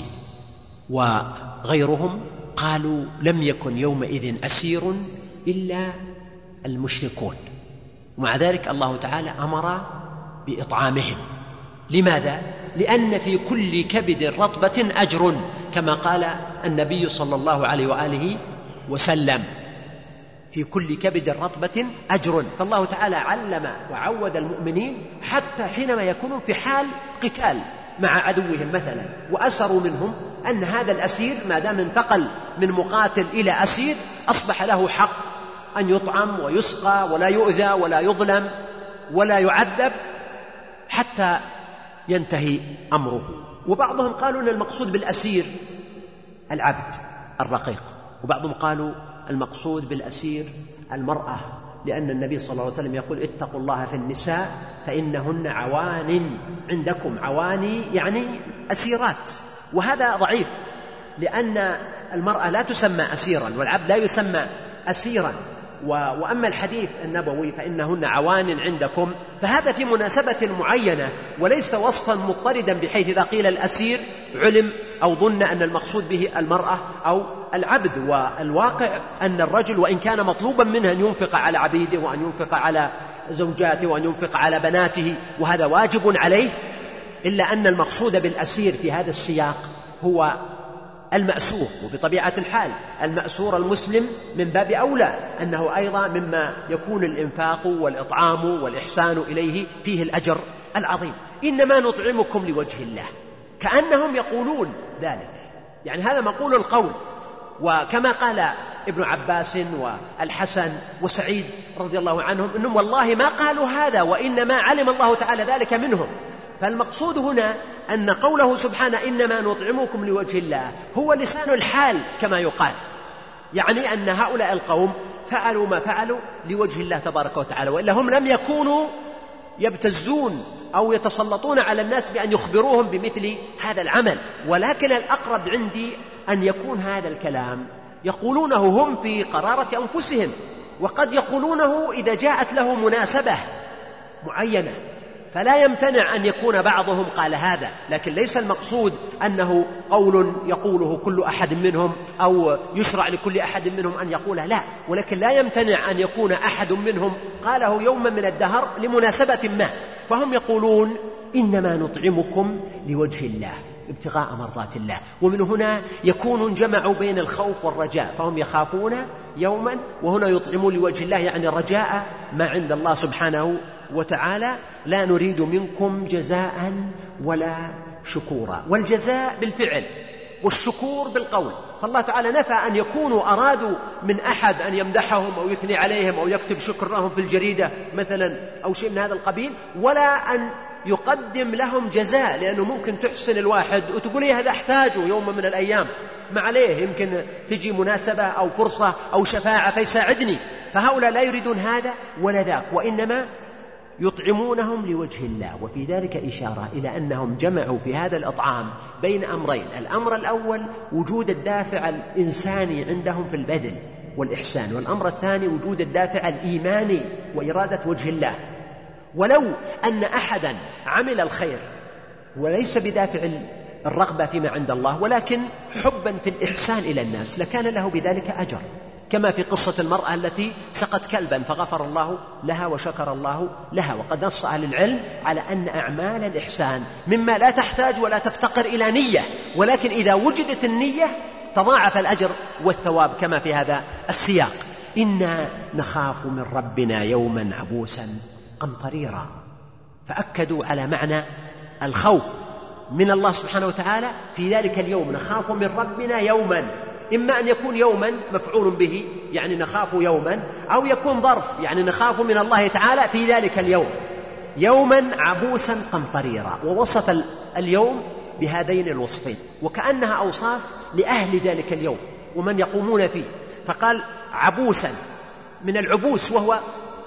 S3: وغيرهم قالوا لم يكن يومئذ أسير إلا المشركون، ومع ذلك الله تعالى أمر بإطعامهم. لماذا؟ لأن في كل كبد رطبة أجر، كما قال النبي صلى الله عليه وآله وسلم في كل كبد رطبة أجر. فالله تعالى علم وعود المؤمنين حتى حينما يكونوا في حال قتال مع عدوهم مثلا وأسروا منهم، أن هذا الأسير ما دام انتقل من مقاتل إلى أسير أصبح له حق أن يطعم ويسقى ولا يؤذى ولا يظلم ولا يعذب حتى ينتهي أمره. وبعضهم قالوا أن المقصود بالأسير العبد الرقيق، وبعضهم قالوا المقصود بالأسير المرأة، لأن النبي صلى الله عليه وسلم يقول اتقوا الله في النساء فإنهن عوان عندكم. عواني يعني أسيرات، وهذا ضعيف، لأن المرأة لا تسمى أسيرا والعبد لا يسمى أسيرا. وأما الحديث النبوي فإنهن عوان عندكم، فهذا في مناسبة معينة وليس وصفا مضطردا بحيث إذا قيل الأسير علم أو ظن أن المقصود به المرأة أو العبد. والواقع أن الرجل وإن كان مطلوبا منه أن ينفق على عبيده وأن ينفق على زوجاته وأن ينفق على بناته وهذا واجب عليه، إلا أن المقصود بالأسير في هذا السياق هو المأسور. وبطبيعة الحال المأسور المسلم من باب أولى أنه أيضا مما يكون الإنفاق والإطعام والإحسان إليه فيه الأجر العظيم. إنما نطعمكم لوجه الله، كأنهم يقولون ذلك، يعني هذا مقول القول. وكما قال ابن عباس والحسن وسعيد رضي الله عنهم إنهم والله ما قالوا هذا، وإنما علم الله تعالى ذلك منهم. فالمقصود هنا أن قوله سبحانه إنما نطعمكم لوجه الله هو لسان الحال كما يقال، يعني أن هؤلاء القوم فعلوا ما فعلوا لوجه الله تبارك وتعالى، وإلا هم لم يكونوا يبتزون أو يتسلطون على الناس بأن يخبروهم بمثل هذا العمل. ولكن الأقرب عندي أن يكون هذا الكلام يقولونه هم في قرارة أنفسهم، وقد يقولونه إذا جاءت له مناسبة معينة، فلا يمتنع أن يكون بعضهم قال هذا، لكن ليس المقصود أنه قول يقوله كل أحد منهم أو يشرع لكل أحد منهم أن يقوله، لا، ولكن لا يمتنع أن يكون أحد منهم قاله يوما من الدهر لمناسبة ما، فهم يقولون إنما نطعمكم لوجه الله ابتغاء مرضات الله. ومن هنا يكون جمعوا بين الخوف والرجاء، فهم يخافون يوما وهنا يطعمون لوجه الله، يعني رجاء ما عند الله سبحانه وتعالى. لا نريد منكم جزاء ولا شكورا، والجزاء بالفعل والشكور بالقول. فالله تعالى نفى أن يكونوا أرادوا من أحد أن يمدحهم أو يثني عليهم أو يكتب شكر لهم في الجريدة مثلا أو شيء من هذا القبيل، ولا أن يقدم لهم جزاء، لأنه ممكن تحسن الواحد وتقول هذا أحتاجه يوم من الأيام، ما عليه، يمكن تجي مناسبة أو فرصة أو شفاعة فيساعدني. فهؤلاء لا يريدون هذا ولا ذاك، وإنما يطعمونهم لوجه الله. وفي ذلك إشارة إلى أنهم جمعوا في هذا الإطعام بين أمرين: الأمر الأول وجود الدافع الإنساني عندهم في البذل والإحسان، والأمر الثاني وجود الدافع الإيماني وإرادة وجه الله. ولو أن أحدا عمل الخير وليس بدافع الرغبة فيما عند الله ولكن حبا في الإحسان إلى الناس لكان له بذلك أجر، كما في قصة المرأة التي سقت كلبا فغفر الله لها وشكر الله لها. وقد نص أهل العلم على أن أعمال الإحسان مما لا تحتاج ولا تفتقر إلى نية، ولكن إذا وجدت النية تضاعف الأجر والثواب، كما في هذا السياق: إنا نخاف من ربنا يوما عبوسا قمطريرا. فأكدوا على معنى الخوف من الله سبحانه وتعالى في ذلك اليوم. نخاف من ربنا يوما، إما أن يكون يوما مفعول به يعني نخاف يوما، أو يكون ظرف يعني نخاف من الله تعالى في ذلك اليوم يوما عبوسا قمطريرا. ووصف اليوم بهذين الوصفين، وكأنها أوصاف لأهل ذلك اليوم ومن يقومون فيه. فقال عبوسا من العبوس وهو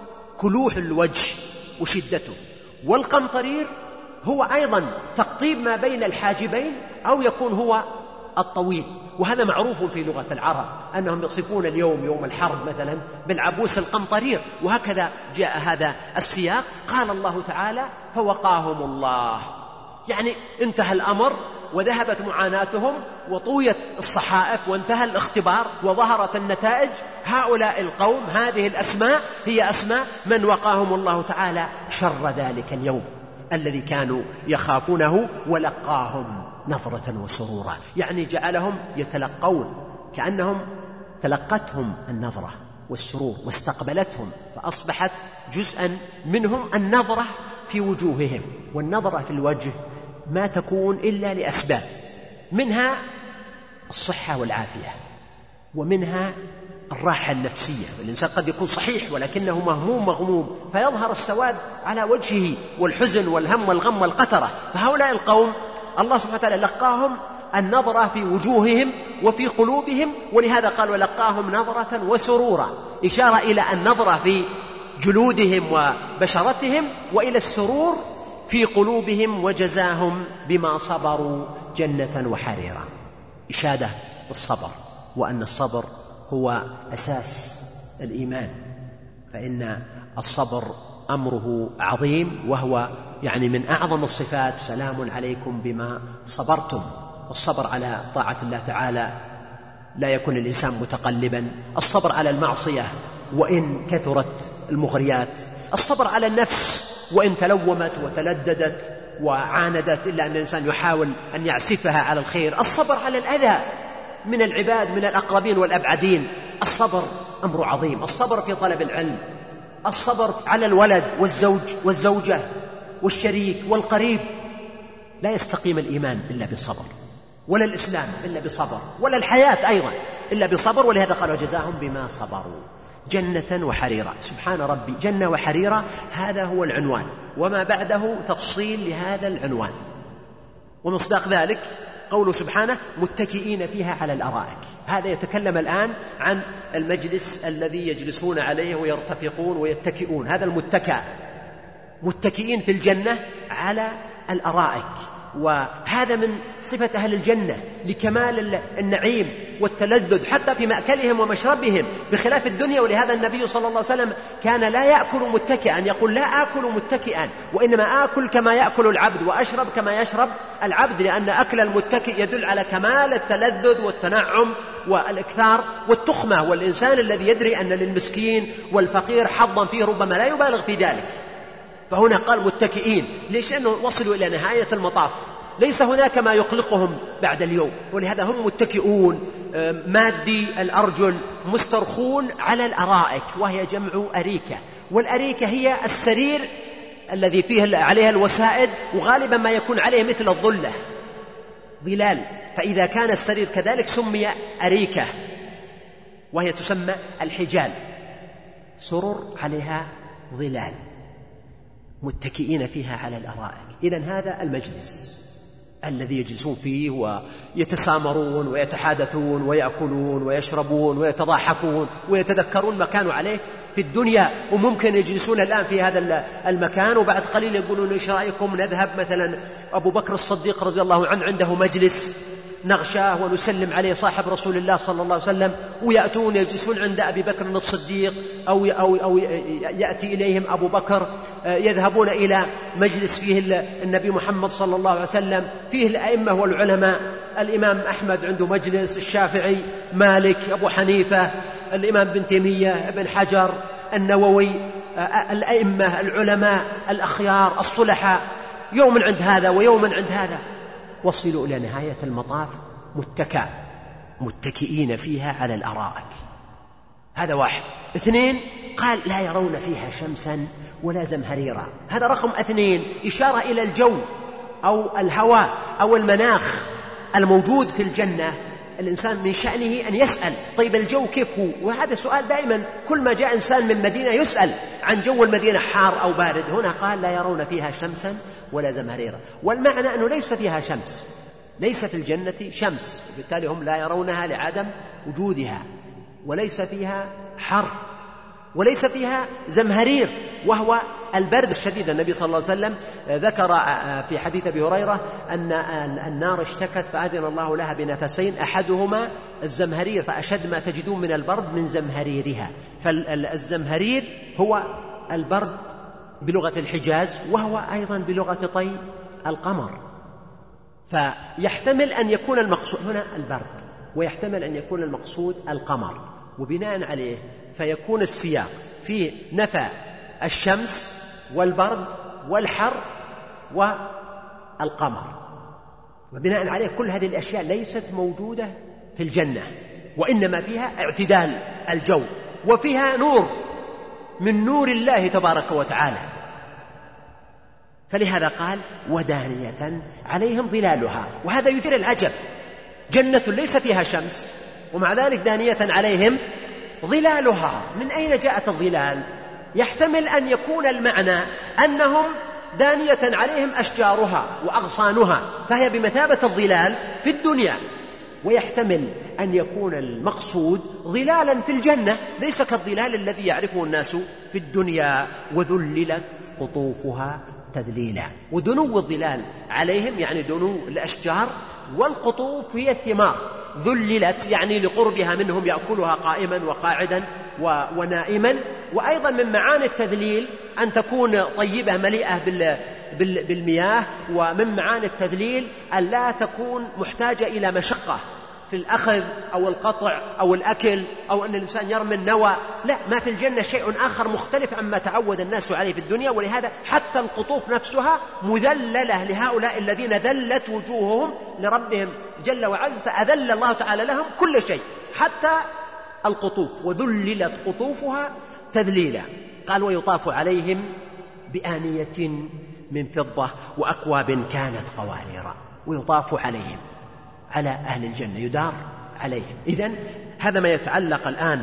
S3: كلوح الوجه وشدته، والقمطرير هو أيضا تقطيب ما بين الحاجبين أو يكون هو الطويل. وهذا معروف في لغة العرب أنهم يصفون اليوم يوم الحرب مثلا بالعبوس القمطرير، وهكذا جاء هذا السياق. قال الله تعالى فوقاهم الله، يعني انتهى الأمر وذهبت معاناتهم وطويت الصحائف وانتهى الاختبار وظهرت النتائج. هؤلاء القوم هذه الأسماء هي أسماء من وقاهم الله تعالى شر ذلك اليوم الذي كانوا يخافونه، ولقاهم نظرة وسرورا، يعني جعلهم يتلقون كأنهم تلقتهم النظرة والسرور واستقبلتهم، فأصبحت جزءا منهم النظرة في وجوههم. والنظرة في الوجه ما تكون إلا لأسباب، منها الصحة والعافية، ومنها الراحة النفسية. الإنسان قد يكون صحيح ولكنه مهموم مغموم فيظهر السواد على وجهه والحزن والهم والغم والقترة. فهؤلاء القوم الله سبحانه وتعالى لقاهم النظرة في وجوههم وفي قلوبهم، ولهذا قال ولقاهم نظرة وسرورا، إشارة إلى النظرة في جلودهم وبشرتهم وإلى السرور في قلوبهم، وجزاهم بما صبروا جنة وحريرا. إشادة بالصبر، وأن الصبر هو أساس الإيمان، فإن الصبر أمره عظيم، وهو يعني من أعظم الصفات: سلام عليكم بما صبرتم. الصبر على طاعة الله تعالى لا يكون الإنسان متقلبا، الصبر على المعصية وإن كثرت المغريات، الصبر على النفس وإن تلومت وتلددت وعاندت إلا أن الإنسان يحاول أن يعسفها على الخير، الصبر على الأذى من العباد من الأقربين والأبعدين. الصبر أمر عظيم، الصبر في طلب العلم، الصبر على الولد والزوج والزوجة والشريك والقريب. لا يستقيم الإيمان إلا بصبر، ولا الإسلام إلا بصبر، ولا الحياة أيضا إلا بصبر. ولهذا قال وجزاهم بما صبروا جنة وحريرا. سبحان ربي، جنة وحريرا هذا هو العنوان، وما بعده تفصيل لهذا العنوان. ومصداق ذلك قوله سبحانه متكئين فيها على الأرائك. هذا يتكلم الآن عن المجلس الذي يجلسون عليه ويرتفقون ويتكئون، هذا المتكأ، متكئين في الجنة على الأرائك. وهذا من صفة أهل الجنة لكمال النعيم والتلذذ حتى في مأكلهم ومشربهم بخلاف الدنيا. ولهذا النبي صلى الله عليه وسلم كان لا يأكل متكئا، يقول لا آكل متكئا، وإنما آكل كما يأكل العبد وأشرب كما يشرب العبد، لأن أكل المتكئ يدل على كمال التلذذ والتنعم والإكثار والتخمة. والإنسان الذي يدري أن للمسكين والفقير حظا فيه ربما لا يبالغ في ذلك، فهنا قال متكئين. ليش؟ لأنه وصلوا إلى نهاية المطاف، ليس هناك ما يقلقهم بعد اليوم، ولهذا هم متكئون مادي الأرجل مسترخون على الأرائك، وهي جمع أريكة. والأريكة هي السرير الذي فيه عليها الوسائد، وغالبا ما يكون عليه مثل الظلة، ظلال، فإذا كان السرير كذلك سمي أريكة، وهي تسمى الحجال، سرر عليها ظلال متكئين فيها على الأرائك. إذن هذا المجلس الذي يجلسون فيه ويتسامرون ويتحادثون ويأكلون ويشربون ويتضاحكون ويتذكرون ما كانوا عليه في الدنيا، وممكن يجلسون الآن في هذا المكان وبعد قليل يقولون إيش رأيكم نذهب مثلا أبو بكر الصديق رضي الله عنه عنده مجلس نغشاه ونسلم عليه صاحب رسول الله صلى الله عليه وسلم، ويأتون يجلسون عند أبي بكر الصديق أو يأتي إليهم أبو بكر، يذهبون إلى مجلس فيه النبي محمد صلى الله عليه وسلم، فيه الأئمة والعلماء، الإمام أحمد عنده مجلس، الشافعي، مالك، أبو حنيفة، الإمام بن تيمية، ابن حجر، النووي، الأئمة العلماء الأخيار الصلحاء، يوم عند هذا ويوم عند هذا، وصلوا إلى نهاية المطاف متكئين فيها على الأرائك. هذا واحد. اثنين، قال لا يرون فيها شمسا ولا زمهريرا. هذا رقم اثنين، إشارة إلى الجو أو الهواء أو المناخ الموجود في الجنة. الإنسان من شأنه أن يسأل طيب الجو كيف هو؟ وهذا السؤال دائما كل ما جاء إنسان من مدينة يسأل عن جو المدينة حار أو بارد. هنا قال لا يرون فيها شمسا ولا زمهريرا، والمعنى أنه ليس فيها شمس، ليس في الجنة شمس، وبالتالي هم لا يرونها لعدم وجودها، وليس فيها حر وليس فيها زمهرير وهو البرد الشديد. النبي صلى الله عليه وسلم ذكر في حديث أبي هريرة أن النار اشتكت فأذن الله لها بنفسين، أحدهما الزمهرير، فأشد ما تجدون من البرد من زمهريرها. فالزمهرير هو البرد بلغة الحجاز، وهو أيضا بلغة طي القمر. فيحتمل أن يكون المقصود هنا البرد، ويحتمل أن يكون المقصود القمر، وبناء عليه فيكون السياق في نفى الشمس والبرد والحر والقمر، وبناء عليه كل هذه الأشياء ليست موجودة في الجنة، وإنما فيها اعتدال الجو، وفيها نور من نور الله تبارك وتعالى. فلهذا قال ودانية عليهم ظلالها، وهذا يثير العجب، جنة ليس فيها شمس ومع ذلك دانية عليهم ظلالها. من أين جاءت الظلال؟ يحتمل أن يكون المعنى أنهم دانية عليهم أشجارها وأغصانها، فهي بمثابة الظلال في الدنيا، ويحتمل أن يكون المقصود ظلالا في الجنة ليس كالظلال الذي يعرفه الناس في الدنيا. وذللت قطوفها تذليلا، ودنو الظلال عليهم يعني دنو الأشجار، والقطوف هي الثمار. ذللت يعني لقربها منهم، يأكلها قائما وقاعدا ونائما. وأيضا من معاني التذليل أن تكون طيبة مليئة بالمياه، ومن معاني التذليل أن لا تكون محتاجة إلى مشقة في الأخذ أو القطع أو الأكل أو أن الإنسان يرمي النوى، لا، ما في الجنة شيء آخر مختلف عما تعود الناس عليه في الدنيا. ولهذا حتى القطوف نفسها مذللة لهؤلاء الذين ذلت وجوههم لربهم جل وعز، فأذل الله تعالى لهم كل شيء حتى القطوف، وذللت قطوفها تذليلا. قال ويطاف عليهم بآنية من فضة وأكواب كانت قواريرا. ويطاف عليهم، على أهل الجنة، يدار عليهم. إذن هذا ما يتعلق الآن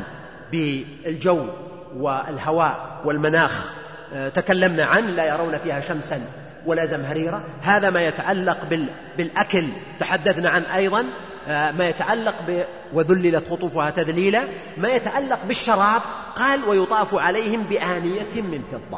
S3: بالجو والهواء والمناخ، تكلمنا عن لا يرون فيها شمسا ولا زمهريرا. هذا ما يتعلق بالأكل تحدثنا عن أيضا، ما يتعلق وذللت قطوفها تذليلا. ما يتعلق بالشراب قال ويطاف عليهم بآنية من فضة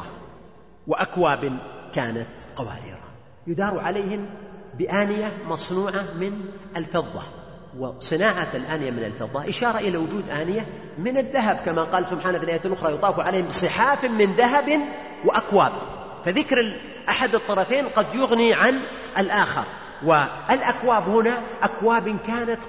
S3: وأكواب كانت قواريرا. يدار عليهم بآنية مصنوعة من الفضة، وصناعة الآنية من الفضة إشارة إلى وجود آنية من الذهب، كما قال سبحانه في الآية الأخرى يطاف عليهم بصحاف من ذهب وأكواب. فذكر أحد الطرفين قد يغني عن الآخر. والأكواب هنا أكواب كانت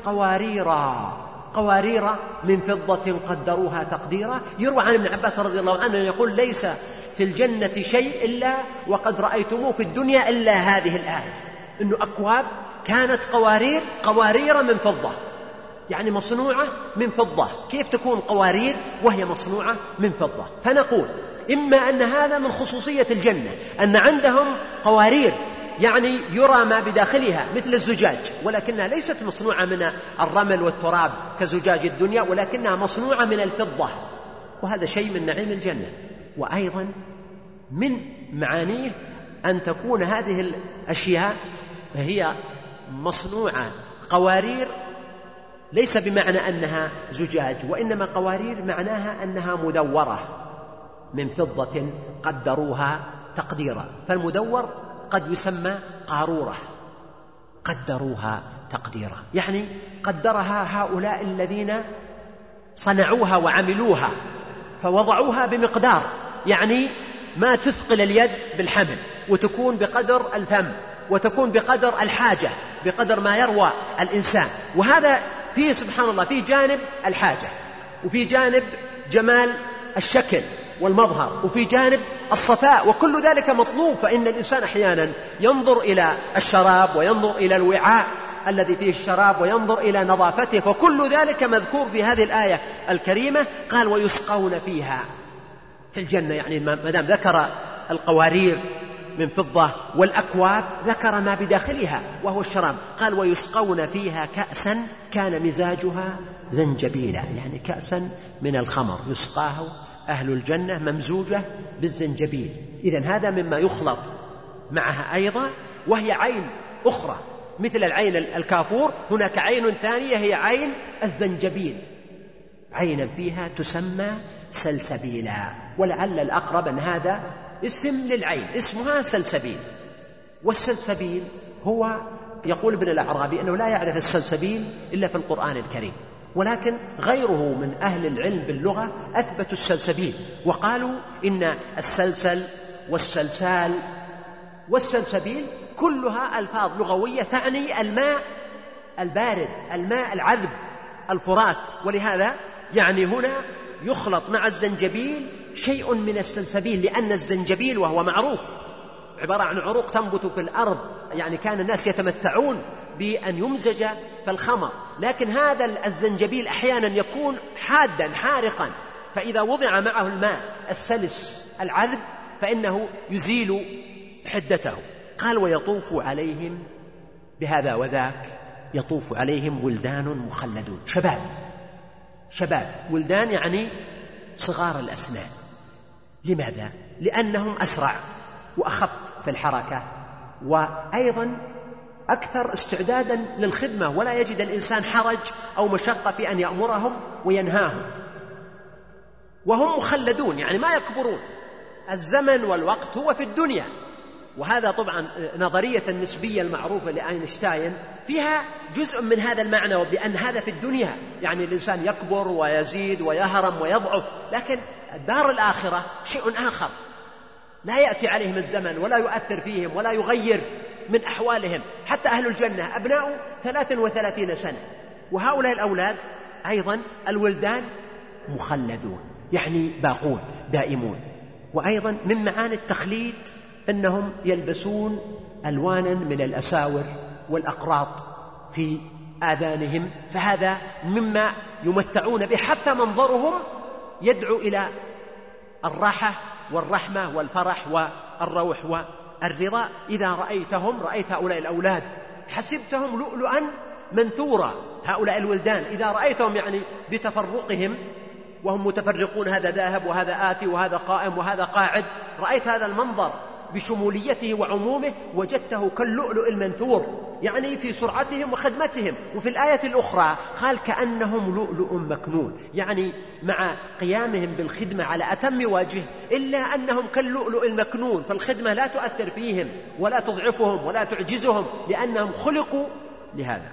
S3: قوارير من فضة قدروها تقديرا. يروى عن ابن عباس رضي الله عنه يقول ليس في الجنة شيء إلا وقد رأيتموه في الدنيا إلا هذه الآية، إنه أكواب كانت قوارير من فضة، يعني مصنوعة من فضة. كيف تكون قوارير وهي مصنوعة من فضة؟ فنقول إما أن هذا من خصوصية الجنة، أن عندهم قوارير يعني يرى ما بداخلها مثل الزجاج، ولكنها ليست مصنوعة من الرمل والتراب كزجاج الدنيا، ولكنها مصنوعة من الفضة، وهذا شيء من نعيم الجنة. وأيضا من معانيه أن تكون هذه الأشياء هي مصنوعة قوارير، ليس بمعنى أنها زجاج، وإنما قوارير معناها أنها مدورة من فضة قدروها تقديرا، فالمدور قد يسمى قارورة، قدروها تقديرا، يعني قدرها هؤلاء الذين صنعوها وعملوها فوضعوها بمقدار، يعني ما تثقل اليد بالحمل، وتكون بقدر الفم، وتكون بقدر الحاجة، بقدر ما يروى الإنسان. وهذا فيه سبحان الله فيه جانب الحاجة، وفي جانب جمال الشكل والمظهر، وفي جانب الصفاء، وكل ذلك مطلوب. فإن الإنسان أحيانا ينظر إلى الشراب وينظر إلى الوعاء الذي فيه الشراب وينظر إلى نظافته، وكل ذلك مذكور في هذه الآية الكريمة. قال ويسقون فيها في الجنة، يعني ما دام ذكر القوارير من فضة والأكواب ذكر ما بداخلها وهو الشراب. قال ويسقون فيها كأسا كان مزاجها زنجبيلا، يعني كأسا من الخمر يسقاه أهل الجنة ممزوجة بالزنجبيل. إذن هذا مما يخلط معها أيضا، وهي عين أخرى مثل العين الكافور، هناك عين ثانية هي عين الزنجبيل، عينا فيها تسمى سلسبيلا، ولعل الأقرب أن هذا اسم للعين اسمها سلسبيل. والسلسبيل هو يقول ابن الأعرابي أنه لا يعرف السلسبيل إلا في القرآن الكريم، ولكن غيره من أهل العلم باللغة أثبتوا السلسبيل، وقالوا إن السلسل والسلسال والسلسبيل كلها ألفاظ لغوية تعني الماء البارد، الماء العذب، الفرات. ولهذا يعني هنا يخلط مع الزنجبيل شيء من السلسبيل، لأن الزنجبيل وهو معروف عبارة عن عروق تنبت في الأرض، يعني كان الناس يتمتعون بأن يمزج في الخمر، لكن هذا الزنجبيل أحيانا يكون حادا حارقا، فإذا وضع معه الماء السلس العذب فإنه يزيل حدته. قال ويطوف عليهم بهذا وذاك، يطوف عليهم ولدان مخلدون، شباب ولدان يعني صغار الأسنان. لماذا؟ لأنهم أسرع وأخف في الحركة، وأيضا أكثر استعدادا للخدمة، ولا يجد الإنسان حرج أو مشقة في أن يأمرهم وينهاهم، وهم مخلدون يعني ما يكبرون. الزمن والوقت هو في الدنيا، وهذا طبعا نظرية النسبية المعروفة لأينشتاين فيها جزء من هذا المعنى، وبأن هذا في الدنيا يعني الإنسان يكبر ويزيد ويهرم ويضعف، لكن الدار الآخرة شيء آخر، لا يأتي عليهم الزمن ولا يؤثر فيهم ولا يغير من أحوالهم. حتى أهل الجنة أبناء 33 سنة، وهؤلاء الأولاد أيضا الولدان مخلدون يعني باقون دائمون. وأيضا من معاني التخليد أنهم يلبسون ألوانا من الأساور والأقراط في آذانهم، فهذا مما يمتعون به، حتى منظرهم يدعو إلى الراحة والرحمة والفرح والروح والرضا. إذا رأيتهم رأيت هؤلاء الأولاد حسبتهم لؤلؤا منثورا، هؤلاء الولدان إذا رأيتهم يعني بتفرقهم وهم متفرقون، هذا ذاهب وهذا آتي وهذا قائم وهذا قاعد، رأيت هذا المنظر بشموليته وعمومه وجدته كاللؤلؤ المنثور، يعني في سرعتهم وخدمتهم. وفي الآية الأخرى قال كأنهم لؤلؤ مكنون، يعني مع قيامهم بالخدمة على أتم وجه، إلا أنهم كاللؤلؤ المكنون، فالخدمة لا تؤثر فيهم ولا تضعفهم ولا تعجزهم، لأنهم خلقوا لهذا.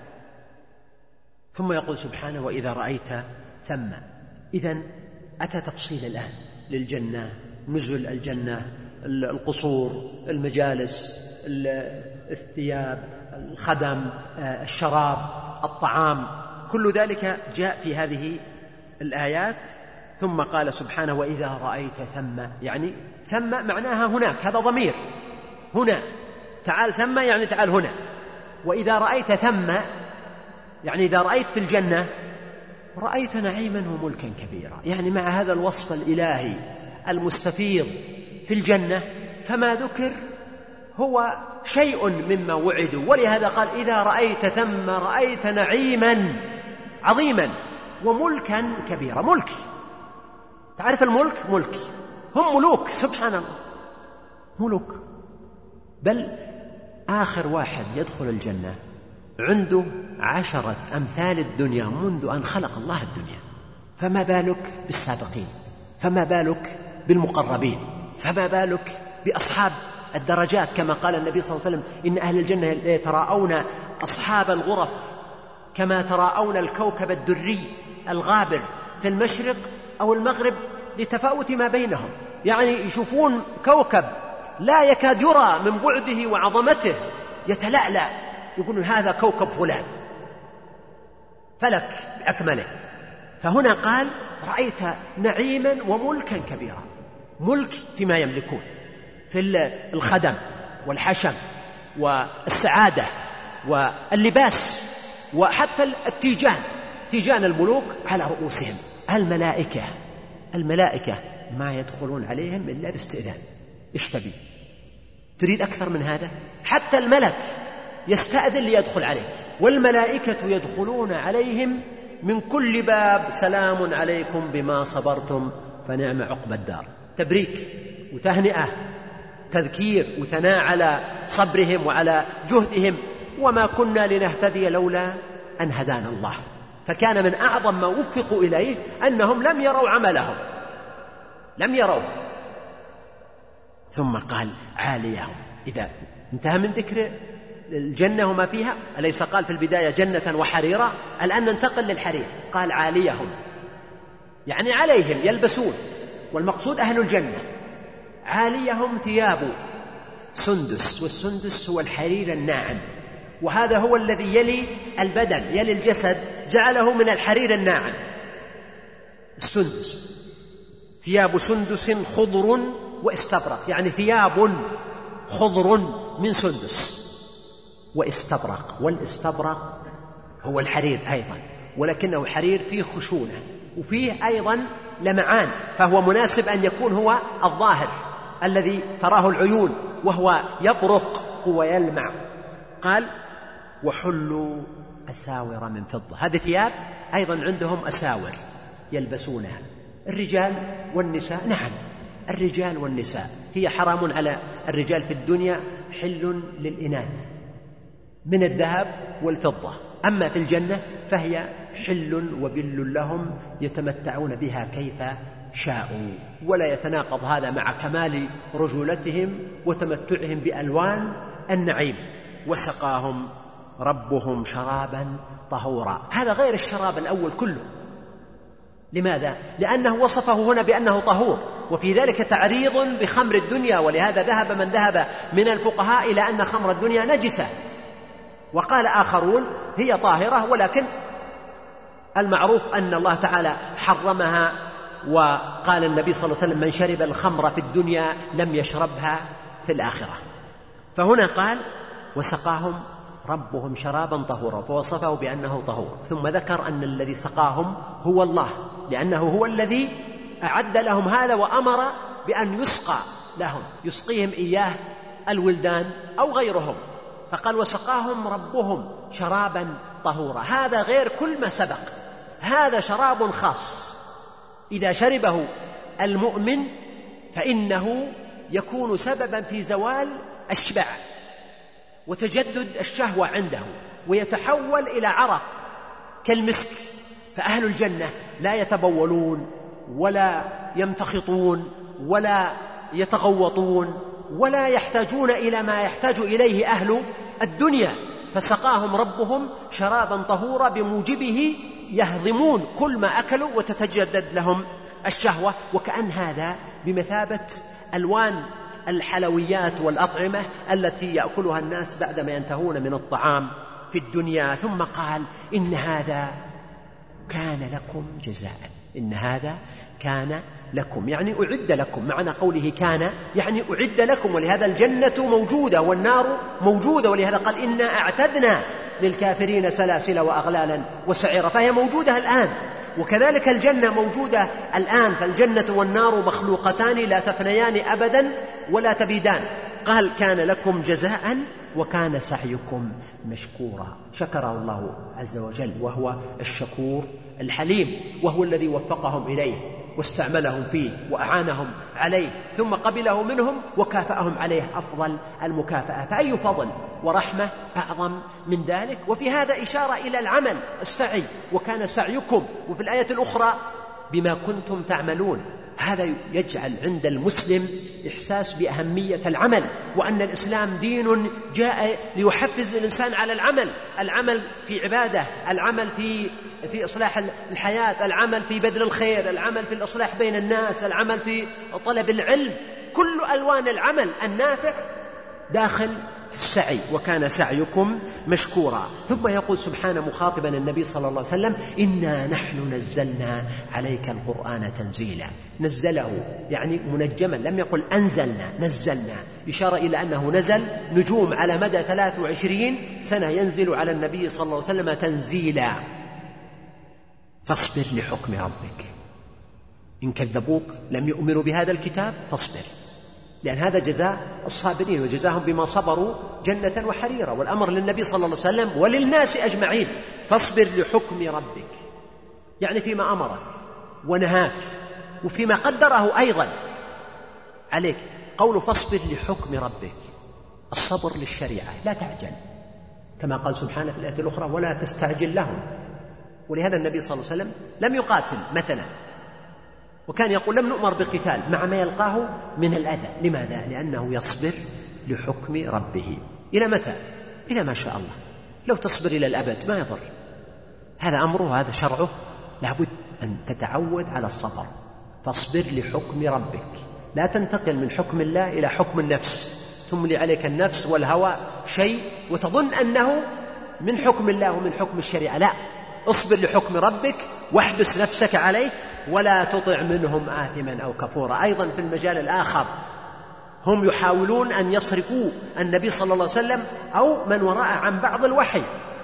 S3: ثم يقول سبحانه وإذا رأيت ثم. إذن أتى تفصيل الآن للجنة، نزل الجنة، القصور، المجالس، الثياب، الخدم، الشراب، الطعام، كل ذلك جاء في هذه الآيات. ثم قال سبحانه وإذا رأيت ثم، يعني ثم معناها هناك، هذا ضمير هنا، تعال ثم يعني تعال هنا. وإذا رأيت ثم يعني إذا رأيت في الجنة رأيت نعيما وملكا كبيرا، يعني مع هذا الوصف الإلهي المستفيض في الجنة، فما ذكر هو شيء مما وعدوا. ولهذا قال إذا رأيت ثم رأيت نعيما عظيما وملكا كبيرا. ملك، تعرف الملك؟ ملك، هم ملوك سبحان الله، ملوك. بل آخر واحد يدخل الجنة عنده 10 أمثال الدنيا منذ أن خلق الله الدنيا، فما بالك بالسابقين، فما بالك بالمقربين، فما بالك بأصحاب الدرجات، كما قال النبي صلى الله عليه وسلم إن أهل الجنة يتراءون أصحاب الغرف كما تراءون الكوكب الدري الغابر في المشرق أو المغرب لتفاوت ما بينهم. يعني يشوفون كوكب لا يكاد يرى من بعده وعظمته يتلألأ، يقولون هذا كوكب فلان، فلك بأكمله. فهنا قال رأيت نعيما وملكا كبيرا، ملك فيما يملكون في الخدم والحشم والسعادة واللباس وحتى التيجان، تيجان الملوك على رؤوسهم. الملائكة ما يدخلون عليهم إلا باستئذان. إيش تبي؟ تريد أكثر من هذا؟ حتى الملك يستأذن ليدخل عليك، والملائكة يدخلون عليهم من كل باب سلام عليكم بما صبرتم فنعم عقبى الدار. تبريك وتهنئة، تذكير وثناء على صبرهم وعلى جهدهم، وما كنا لنهتدي لولا أن هدانا الله. فكان من أعظم ما وفقوا إليه أنهم لم يروا عملهم، لم يروا. ثم قال عاليهم، إذا انتهى من ذكر الجنة وما فيها، أليس قال في البداية جنة وحريرا؟ الآن ننتقل للحرير، قال عاليهم يعني عليهم يلبسون، والمقصود أهل الجنة. عاليهم ثياب سندس، والسندس هو الحرير الناعم، وهذا هو الذي يلي البدن يلي الجسد، جعله من الحرير الناعم السندس. ثياب سندس خضر واستبرق، يعني ثياب خضر من سندس واستبرق. والاستبرق هو الحرير أيضا، ولكنه حرير فيه خشونة وفيه أيضا لمعان، فهو مناسب أن يكون هو الظاهر الذي تراه العيون، وهو يبرق ويلمع. قال وحلوا أساور من فضة. هذه ثياب أيضا عندهم أساور يلبسونها الرجال والنساء. نعم، الرجال والنساء هي حرام على الرجال في الدنيا، حل للإناث من الذهب والفضة، أما في الجنة فهي حل وبل لهم يتمتعون بها كيف شاءوا. ولا يتناقض هذا مع كمال رجولتهم وتمتعهم بألوان النعيم. وسقاهم ربهم شرابا طهورا. هذا غير الشراب الأول كله. لماذا؟ لأنه وصفه هنا بأنه طهور، وفي ذلك تعريض بخمر الدنيا، ولهذا ذهب من ذهب من الفقهاء إلى أن خمر الدنيا نجسة، وقال آخرون هي طاهرة، ولكن المعروف أن الله تعالى حرمها، وقال النبي صلى الله عليه وسلم من شرب الخمر في الدنيا لم يشربها في الآخرة. فهنا قال وسقاهم ربهم شرابا طهورا، فوصفه بأنه طهور، ثم ذكر أن الذي سقاهم هو الله، لأنه هو الذي أعد لهم هذا وأمر بأن يسقى لهم، يسقيهم إياه الولدان أو غيرهم، فقال وسقاهم ربهم شرابا طهورا. هذا غير كل ما سبق، هذا شراب خاص إذا شربه المؤمن فإنه يكون سببا في زوال الشبع وتجدد الشهوة عنده، ويتحول إلى عرق كالمسك. فأهل الجنة لا يتبولون ولا يمتخطون ولا يتغوطون ولا يحتاجون إلى ما يحتاج إليه أهل الدنيا، فسقاهم ربهم شرابا طهورا بموجبه يهضمون كل ما أكلوا وتتجدد لهم الشهوة. وكأن هذا بمثابة ألوان الحلويات والأطعمة التي يأكلها الناس بعدما ينتهون من الطعام في الدنيا. ثم قال إن هذا كان لكم جزاء، إن هذا كان لكم يعني أعد لكم، معنى قوله كان يعني أعد لكم، ولهذا الجنة موجودة والنار موجودة، ولهذا قال إنا أعتدنا للكافرين سلاسل وأغلالا وسعيرا، فهي موجودة الآن. وكذلك الجنة موجودة الآن، فالجنة والنار مخلوقتان لا تفنيان أبدا ولا تبيدان، قال كان لكم جزاء وكان سعيكم مشكورا. شكره الله عز وجل، وهو الشكور الحليم، وهو الذي وفقهم إليه واستعملهم فيه وأعانهم عليه، ثم قبله منهم وكافأهم عليه أفضل المكافأة. فأي فضل ورحمة أعظم من ذلك؟ وفي هذا إشارة إلى العمل، السعي، وكان سعيكم، وفي الآية الأخرى بما كنتم تعملون. هذا يجعل عند المسلم إحساس بأهمية العمل، وأن الإسلام دين جاء ليحفز الإنسان على العمل في عبادة، العمل في إصلاح الحياة، العمل في بذل الخير، العمل في الإصلاح بين الناس، العمل في طلب العلم، كل ألوان العمل النافع داخل السعي. وكان سعيكم مشكورا. ثم يقول سبحانه مخاطبا النبي صلى الله عليه وسلم: إنا نحن نزلنا عليك القرآن تنزيلا. نزله يعني منجما، لم يقل أنزلنا، نزلنا، إشارة إلى أنه نزل نجوم على مدى 23 سنة ينزل على النبي صلى الله عليه وسلم تنزيلا. فاصبر لحكم ربك، إن كذبوك لم يؤمنوا بهذا الكتاب فاصبر، لأن هذا جزاء الصابرين، وجزاهم بما صبروا جنة وحريرا. والأمر للنبي صلى الله عليه وسلم وللناس أجمعين: فاصبر لحكم ربك، يعني فيما أمرك ونهاك وفيما قدره أيضا عليك. قول فاصبر لحكم ربك، الصبر للشريعة، لا تعجل، كما قال سبحانه في الآية الأخرى: ولا تستعجل لهم. ولهذا النبي صلى الله عليه وسلم لم يقاتل مثلا، وكان يقول: لم نؤمر بقتال مع ما يلقاه من الأذى. لماذا؟ لأنه يصبر لحكم ربه. إلى متى؟ إلى ما شاء الله. لو تصبر إلى الأبد ما يضر، هذا أمره، هذا شرعه، لابد أن تتعود على الصبر. فاصبر لحكم ربك، لا تنتقل من حكم الله إلى حكم النفس، تملي عليك النفس والهوى شيء وتظن أنه من حكم الله ومن حكم الشريعة. لا، اصبر لحكم ربك واحبس نفسك عليه، ولا تطع منهم آثما أو كفورا. أيضا في المجال الآخر هم يحاولون أن يصرفوا النبي صلى الله عليه وسلم أو من وراء عن بعض الوحي: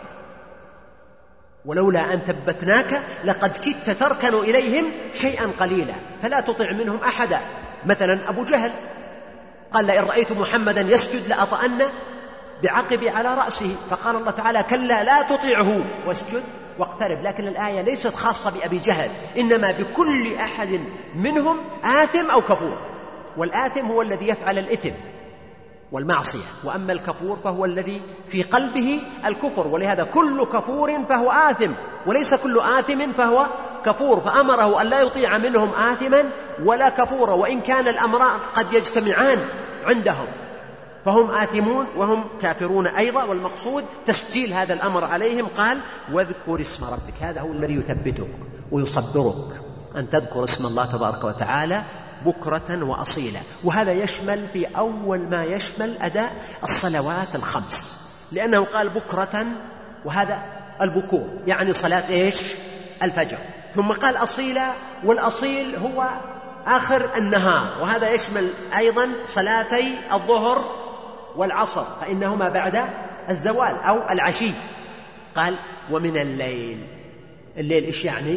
S3: ولولا أن ثبتناك لقد كدت تركن إليهم شيئا قليلا. فلا تطع منهم أحدا. مثلا أبو جهل قال: لئن رأيت محمدا يسجد لأطأن بعقبي على رأسه، فقال الله تعالى: كلا لا تطيعه واسجد واقترب. لكن الآية ليست خاصة بأبي جهل، إنما بكل أحد منهم آثم أو كفور. والآثم هو الذي يفعل الإثم والمعصية، وأما الكفور فهو الذي في قلبه الكفر. ولهذا كل كفور فهو آثم، وليس كل آثم فهو كفور. فأمره أن لا يطيع منهم آثما ولا كفورا، وإن كان الأمران قد يجتمعان عندهم، فهم آثمون وهم كافرون أيضا. والمقصود تسجيل هذا الأمر عليهم. قال: واذكر اسم ربك. هذا هو الذي يثبتك ويصبرك، أن تذكر اسم الله تبارك وتعالى بكرة وأصيلا. وهذا يشمل في أول ما يشمل أداء الصلوات الخمس، لأنه قال بكرة، وهذا البكور يعني صلاة إيش؟ الفجر. ثم قال أصيلا، والأصيل هو آخر النهار، وهذا يشمل أيضا صلاتي الظهر والعصر، فإنهما بعد الزوال أو العشي. قال: ومن الليل. الليل إيش يعني؟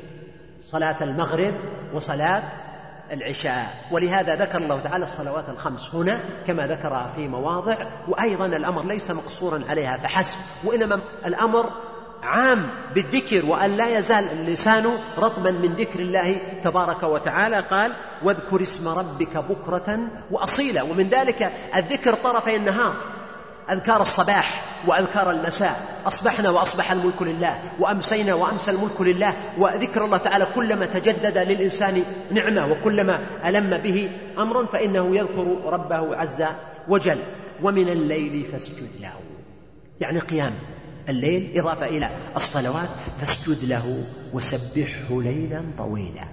S3: صلاة المغرب وصلاة العشاء. ولهذا ذكر الله تعالى الصلوات الخمس هنا كما ذكرها في مواضع. وأيضا الأمر ليس مقصورا عليها فحسب، وإنما الأمر عام بالذكر، وأن لا يزال اللسان رطبا من ذكر الله تبارك وتعالى. قال: واذكر اسم ربك بكرة وأصيلا. ومن ذلك الذكر طرفي النهار، أذكار الصباح وأذكار المساء. أصبحنا وأصبح الملك لله، وأمسينا وأمسى الملك لله. وذكر الله تعالى كلما تجدد للإنسان نعمة وكلما ألم به أمر فإنه يذكر ربه عز وجل. ومن الليل فاسجد له، يعني قيام الليل إضافة إلى الصلوات، فاسجد له وسبحه ليلا طويلا.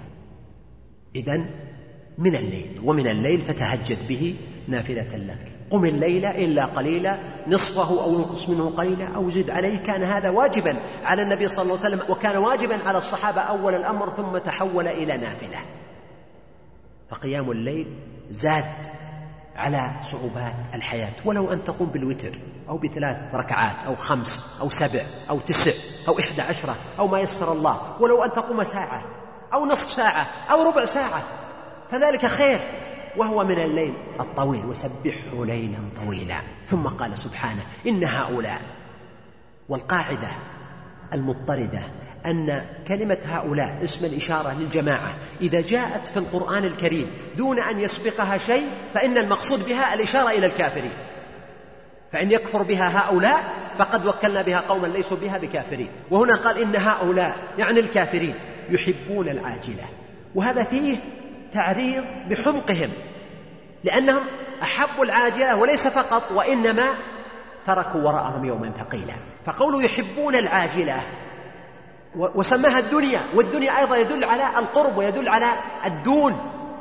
S3: إذن من الليل، ومن الليل فتهجد به نافلة لك. قم الليل إلا قليلا، نصفه أو انقص منه قليلا أو زد عليه. كان هذا واجبا على النبي صلى الله عليه وسلم، وكان واجبا على الصحابة أول الأمر، ثم تحول إلى نافلة. فقيام الليل زاد على صعوبات الحياة. ولو أن تقوم بالوتر أو ب3 ركعات أو 5 أو 7 أو 9 أو 11 أو ما يسر الله، ولو أن تقوم ساعة أو نصف ساعة أو ربع ساعة، فذلك خير. وهو من الليل الطويل وسبحه ليلا طويلا. ثم قال سبحانه إن هؤلاء، والقاعدة المضطردة أن كلمة هؤلاء اسم الإشارة للجماعة إذا جاءت في القرآن الكريم دون أن يسبقها شيء فإن المقصود بها الإشارة إلى الكافرين، فإن يكفر بها هؤلاء فقد وكلنا بها قوما ليسوا بها بكافرين. وهنا قال إن هؤلاء يعني الكافرين يحبون العاجلة، وهذا فيه تعريض بحمقهم لأنهم أحبوا العاجلة وليس فقط وإنما تركوا وراءهم يوما ثقيلا. فقولوا يحبون العاجلة وسماها الدنيا، والدنيا أيضا يدل على القرب ويدل على الدون.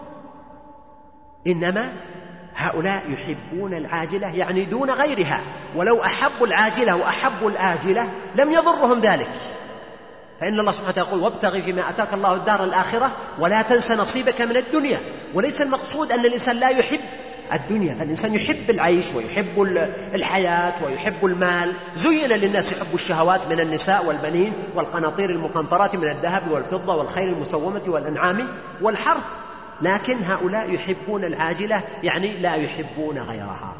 S3: إنما هؤلاء يحبون العاجلة يعني دون غيرها، ولو أحبوا العاجلة وأحبوا الآجلة لم يضرهم ذلك، فإن الله سبحانه يقول وابتغ فيما أتاك الله الدار الآخرة ولا تنس نصيبك من الدنيا. وليس المقصود أن الإنسان لا يحب الدنيا، فالإنسان يحب العيش ويحب الحياة ويحب المال. زين للناس يحب الشهوات من النساء والبنين والقناطير المقنطرة من الذهب والفضة والخيل المسومة والأنعام والحرث، لكن هؤلاء يحبون العاجلة يعني لا يحبون غيرها.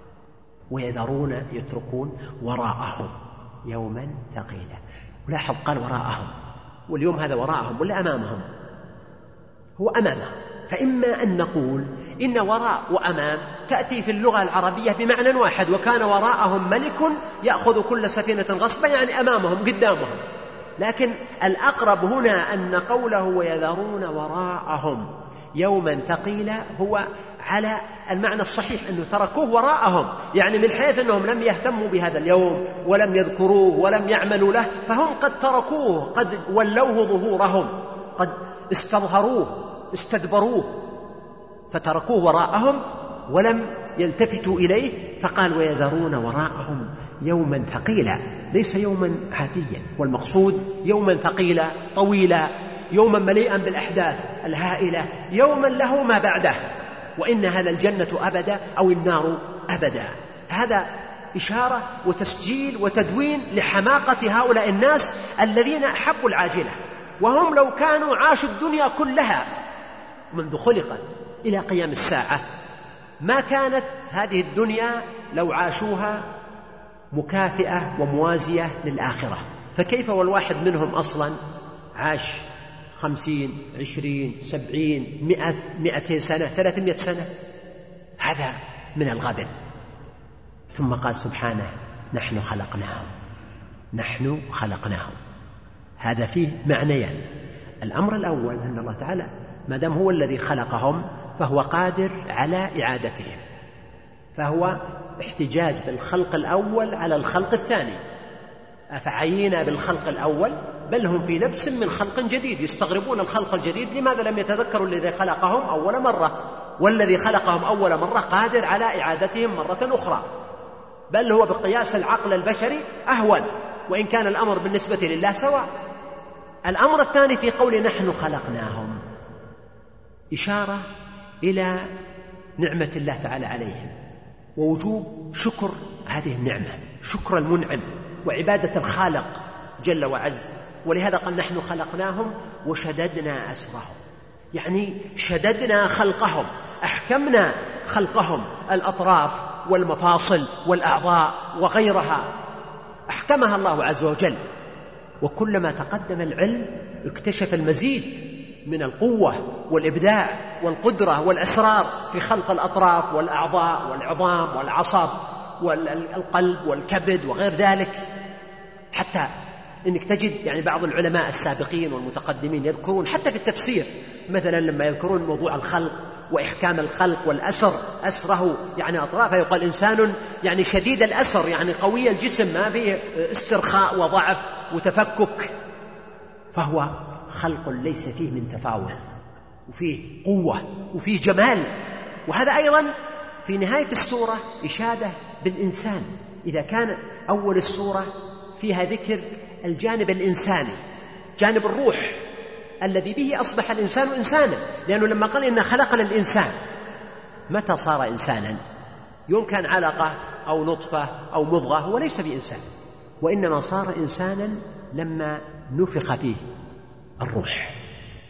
S3: ويذرون يتركون وراءهم يوما ثقيلا. ولاحظ قال وراءهم، واليوم هذا وراءهم ولا أمامهم؟ هو أمامهم. فإما أن نقول إن وراء وأمام تأتي في اللغة العربية بمعنى واحد، وكان وراءهم ملك يأخذ كل سفينة غصبا يعني أمامهم قدامهم، لكن الأقرب هنا أن قوله ويذرون وراءهم يوما ثقيلا هو على المعنى الصحيح، أنه تركوه وراءهم، يعني من حيث أنهم لم يهتموا بهذا اليوم ولم يذكروه ولم يعملوا له، فهم قد تركوه، قد ولوه ظهورهم، قد استظهروه استدبروه، فتركوه وراءهم ولم يلتفتوا إليه. فقال ويذرون وراءهم يوما ثقيلا، ليس يوما عاديا، والمقصود يوما ثقيلا طويلا، يوما مليئا بالأحداث الهائلة، يوما له ما بعده، وإنها للجنة أبدا أو النار أبدا. هذا إشارة وتسجيل وتدوين لحماقة هؤلاء الناس الذين أحبوا العاجلة، وهم لو كانوا عاشوا الدنيا كلها منذ خلقت إلى قيام الساعة ما كانت هذه الدنيا لو عاشوها مكافئة وموازية للآخرة. فكيف والواحد منهم أصلا عاش 50 20 70 100 200 سنة 300 سنة؟ هذا من الغبن. ثم قال سبحانه نحن خلقناهم. هذا فيه معنيان. الأمر الأول أن الله تعالى ما دام هو الذي خلقهم فهو قادر على إعادتهم، فهو احتجاج بالخلق الأول على الخلق الثاني. أفعينا بالخلق الأول بل هم في لبس من خلق جديد، يستغربون الخلق الجديد، لماذا لم يتذكروا الذي خلقهم أول مرة؟ والذي خلقهم أول مرة قادر على إعادتهم مرة أخرى، بل هو بقياس العقل البشري أهون، وإن كان الأمر بالنسبة لله سواء. الأمر الثاني في قول نحن خلقناهم إشارة إلى نعمة الله تعالى عليهم ووجوب شكر هذه النعمة، شكر المنعم وعبادة الخالق جل وعز. ولهذا قال نحن خلقناهم وشددنا أسرهم، يعني شددنا خلقهم، أحكمنا خلقهم، الأطراف والمفاصل والأعضاء وغيرها أحكمها الله عز وجل. وكلما تقدم العلم اكتشف المزيد من القوة والإبداع والقدرة والأسرار في خلق الأطراف والأعضاء والعظام والعصب والقلب والكبد وغير ذلك. حتى إنك تجد يعني بعض العلماء السابقين والمتقدمين يذكرون حتى في التفسير مثلا لما يذكرون موضوع الخلق وإحكام الخلق والأسر، أسره يعني أطرافه، يقال إنسان يعني شديد الأسر يعني قوي الجسم ما فيه استرخاء وضعف وتفكك، فهو خلق ليس فيه من تفاوت وفيه قوة وفيه جمال. وهذا أيضا في نهاية السورة إشادة بالإنسان، إذا كان أول السورة فيها ذكر الجانب الإنساني، جانب الروح الذي به أصبح الإنسان إنسانا، لأنه لما قال إن خلقنا الإنسان متى صار إنسانا؟ يوم كان علقة أو نطفة أو مضغة هو ليس بإنسان، وإنما صار إنسانا لما نفخ فيه الروح.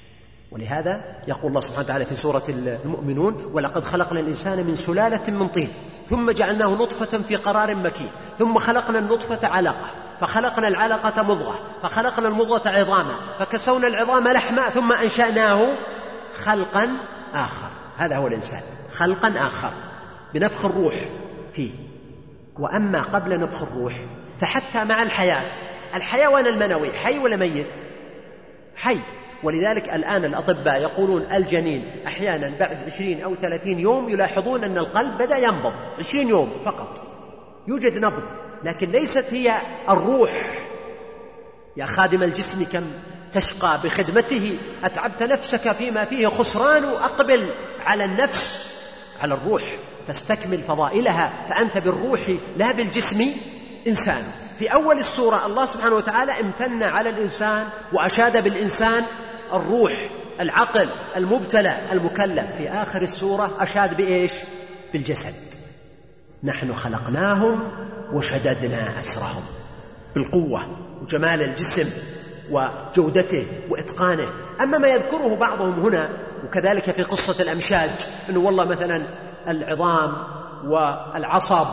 S3: ولهذا يقول الله سبحانه وتعالى في سورة المؤمنون: ولقد خلقنا الإنسان من سلالة من طين ثم جعلناه نطفة في قرار مكين ثم خلقنا النطفة علقة فخلقنا العلقة مضغة فخلقنا المضغة عظاما فكسونا العظام لحما ثم أنشأناه خلقا آخر. هذا هو الإنسان، خلقا آخر بنفخ الروح فيه. وأما قبل نفخ الروح فحتى مع الحياة، الحيوان المنوي حي ولا ميت؟ حي. ولذلك الآن الأطباء يقولون الجنين أحيانا بعد 20 أو 30 يوم يلاحظون أن القلب بدأ ينبض. 20 يوم فقط يوجد نبض، لكن ليست هي الروح. يا خادم الجسم كم تشقى بخدمته، أتعبت نفسك فيما فيه خسران، أقبل على النفس، على الروح فاستكمل فضائلها، فأنت بالروح لا بالجسم إنسان. في أول السورة الله سبحانه وتعالى امتن على الإنسان وأشاد بالإنسان الروح، العقل، المبتلى، المكلف. في آخر السورة أشاد بإيش؟ بالجسد. نحن خلقناهم وشددنا أسرهم، بالقوة وجمال الجسم وجودته وإتقانه. أما ما يذكره بعضهم هنا وكذلك في قصة الأمشاج، أنه والله مثلا العظام والعصب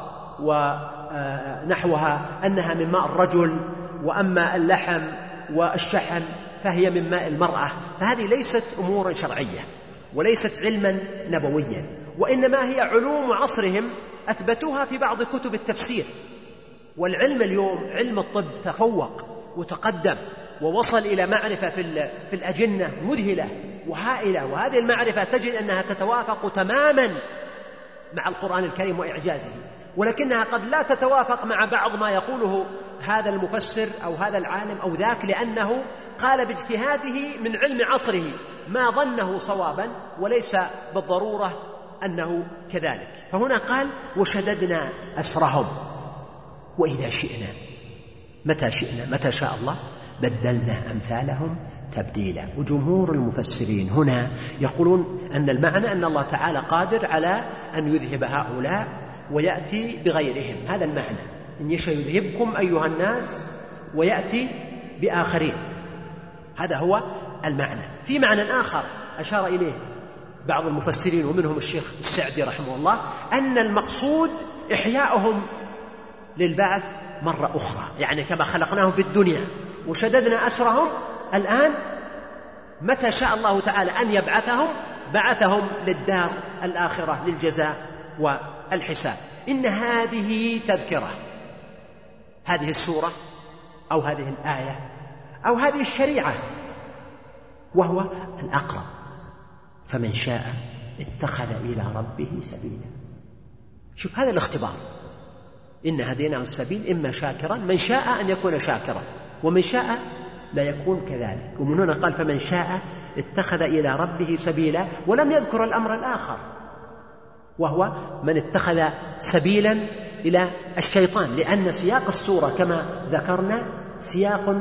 S3: ونحوها أنها من ماء الرجل، وأما اللحم والشحم فهي من ماء المرأة، فهذه ليست أمورا شرعية وليست علما نبويا، وإنما هي علوم عصرهم أثبتوها في بعض كتب التفسير. والعلم اليوم علم الطب تفوق وتقدم ووصل إلى معرفة في الأجنة مذهلة وهائلة، وهذه المعرفة تجد أنها تتوافق تماما مع القرآن الكريم وإعجازه، ولكنها قد لا تتوافق مع بعض ما يقوله هذا المفسر أو هذا العالم أو ذاك، لأنه قال باجتهاده من علم عصره ما ظنه صوابا وليس بالضرورة أنه كذلك. فهنا قال وشددنا أسرهم، وإذا شئنا، متى شئنا، متى شاء الله، بدلنا أمثالهم تبديلا. وجمهور المفسرين هنا يقولون أن المعنى أن الله تعالى قادر على أن يذهب هؤلاء ويأتي بغيرهم. هذا المعنى، إن يشاء يذهبكم أيها الناس ويأتي بآخرين. هذا هو المعنى. في معنى آخر أشار إليه بعض المفسرين ومنهم الشيخ السعدي رحمه الله، أن المقصود إحياؤهم للبعث مرة أخرى، يعني كما خلقناهم في الدنيا وشددنا أسرهم، الآن متى شاء الله تعالى أن يبعثهم بعثهم للدار الآخرة للجزاء والحساب. إن هذه تذكرة، هذه السورة أو هذه الآية أو هذه الشريعة، وهو الأقرب. فمن شاء اتخذ إلى ربه سبيلا. شوف هذا الاختبار، إن هديناه السبيل إما شاكرا، من شاء أن يكون شاكرا ومن شاء لا يكون كذلك. ومن هنا قال فمن شاء اتخذ إلى ربه سبيلا، ولم يذكر الأمر الآخر وهو من اتخذ سبيلا إلى الشيطان، لأن سياق السورة كما ذكرنا سياق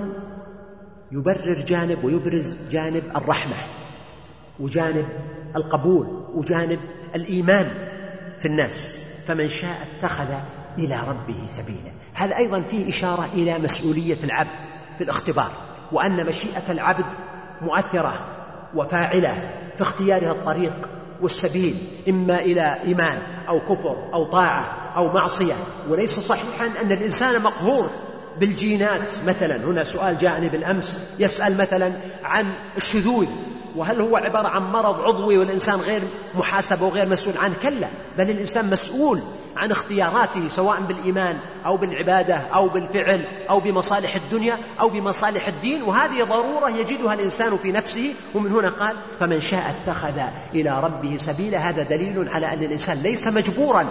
S3: يبرر جانب ويبرز جانب الرحمة وجانب القبول وجانب الإيمان في الناس. فمن شاء اتخذ إلى ربه سبيلا، هذا أيضا فيه إشارة إلى مسؤولية العبد في الاختبار، وأن مشيئة العبد مؤثرة وفاعلة في اختيارها الطريق والسبيل، إما إلى إيمان أو كفر أو طاعة أو معصية. وليس صحيحا أن الإنسان مقهور بالجينات. مثلا هنا سؤال جاءني بالأمس يسأل مثلا عن الشذوذ، وهل هو عبارة عن مرض عضوي والإنسان غير محاسب وغير مسؤول عنه؟ كلا، بل الإنسان مسؤول عن اختياراته سواء بالإيمان أو بالعبادة أو بالفعل أو بمصالح الدنيا أو بمصالح الدين، وهذه ضرورة يجدها الإنسان في نفسه. ومن هنا قال فمن شاء اتخذ إلى ربه سبيلا، هذا دليل على أن الإنسان ليس مجبورا.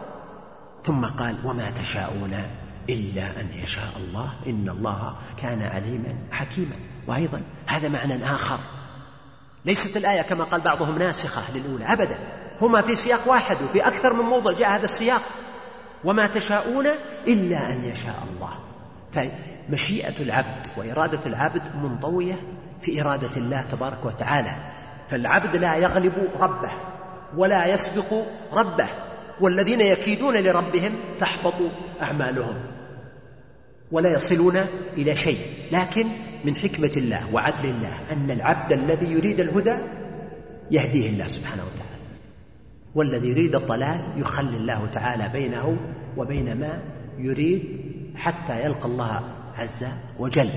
S3: ثم قال وما تشاءون إلا أن يشاء الله إن الله كان عليما حكيما. وأيضا هذا معنى آخر، ليست الآية كما قال بعضهم ناسخة للأولى أبدا، هما في سياق واحد وفي أكثر من موضع جاء هذا السياق، وما تشاءون إلا أن يشاء الله. فمشيئة العبد وإرادة العبد منطوية في إرادة الله تبارك وتعالى، فالعبد لا يغلب ربه ولا يسبق ربه، والذين يكيدون لربهم تحبط أعمالهم ولا يصلون إلى شيء. لكن من حكمة الله وعدل الله أن العبد الذي يريد الهدى يهديه الله سبحانه وتعالى، والذي يريد الضلال يخلي الله تعالى بينه وبين ما يريد حتى يلقى الله عز وجل.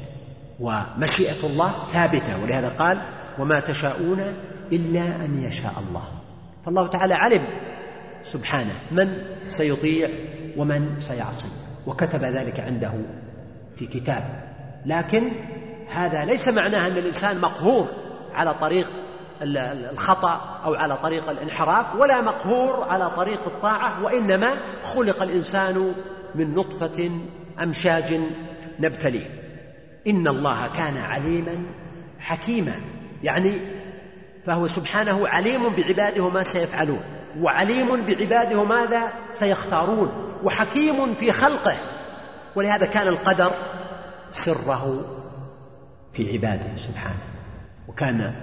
S3: ومشيئة الله ثابتة، ولهذا قال وما تشاءون إلا أن يشاء الله. فالله تعالى علم سبحانه من سيطيع ومن سيعصي، وكتب ذلك عنده في كتاب. لكن هذا ليس معناه أن الإنسان مقهور على طريق الخطأ أو على طريق الانحراف، ولا مقهور على طريق الطاعة، وإنما خلق الإنسان من نطفة أمشاج نبتليه. إن الله كان عليما حكيما، يعني فهو سبحانه عليم بعباده ما سيفعلون، وعليم بعباده ماذا سيختارون، وحكيم في خلقه. ولهذا كان القدر سره في عباده سبحانه. وكان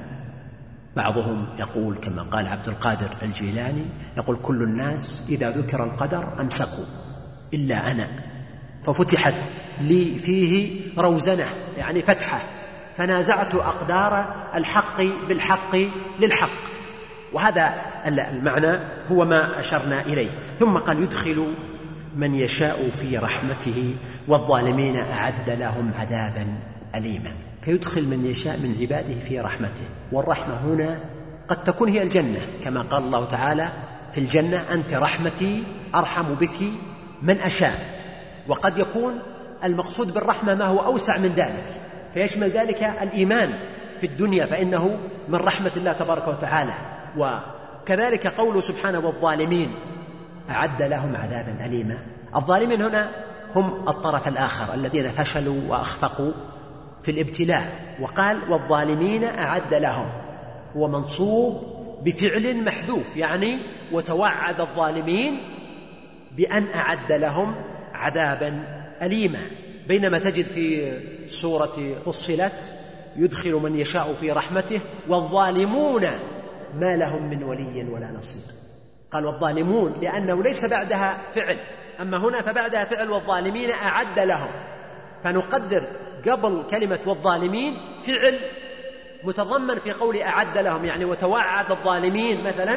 S3: بعضهم يقول كما قال عبد القادر الجيلاني، يقول كل الناس إذا ذكر القدر أمسكوا إلا أنا، ففتحت لي فيه روزنة يعني فتحة، فنازعت أقدار الحق بالحق للحق. وهذا المعنى هو ما أشرنا إليه. ثم قال يدخل من يشاء في رحمته والظالمين أعد لهم عذابا أليما. فيدخل من يشاء من عباده في رحمته، والرحمة هنا قد تكون هي الجنة، كما قال الله تعالى في الجنة أنت رحمتي أرحم بك من أشاء. وقد يكون المقصود بالرحمة ما هو أوسع من ذلك، فيشمل ذلك الإيمان في الدنيا، فإنه من رحمة الله تبارك وتعالى. وكذلك قوله سبحانه والظالمين أعد لهم عذابا أليما. الظالمين هنا هم الطرف الآخر الذين فشلوا وأخفقوا في الابتلاء. وقال والظالمين أعد لهم، هو منصوب بفعل محذوف، يعني وتوعد الظالمين بأن أعد لهم عذابا أليما. بينما تجد في سورة فصلت يدخل من يشاء في رحمته والظالمون ما لهم من ولي ولا نصير. قال والظالمون لأنه ليس بعدها فعل، أما هنا فبعدها فعل والظالمين أعد لهم، فنقدر قبل كلمة والظالمين فعل متضمن في قول أعد لهم، يعني وتوعد الظالمين مثلا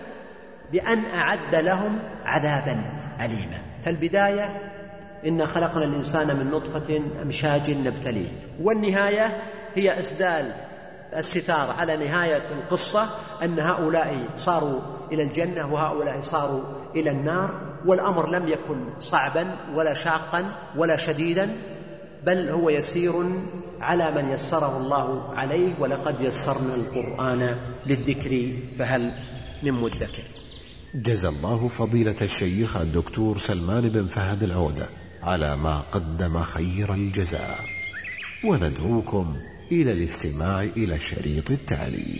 S3: بأن أعد لهم عذابا أليما. فالبداية إنا خلقنا الإنسان من نطفة أمشاج نبتليه، والنهاية هي إسدال الستار على نهاية القصة أن هؤلاء صاروا إلى الجنة وهؤلاء صاروا إلى النار. والأمر لم يكن صعبا ولا شاقا ولا شديدا، بل هو يسير على من يسره الله عليه. ولقد يسرنا القرآن للذكر فهل من مدكر.
S1: جزا الله فضيلة الشيخ الدكتور سلمان بن فهد العودة على ما قدم خير الجزاء، وندعوكم إلى الاستماع إلى الشريط التالي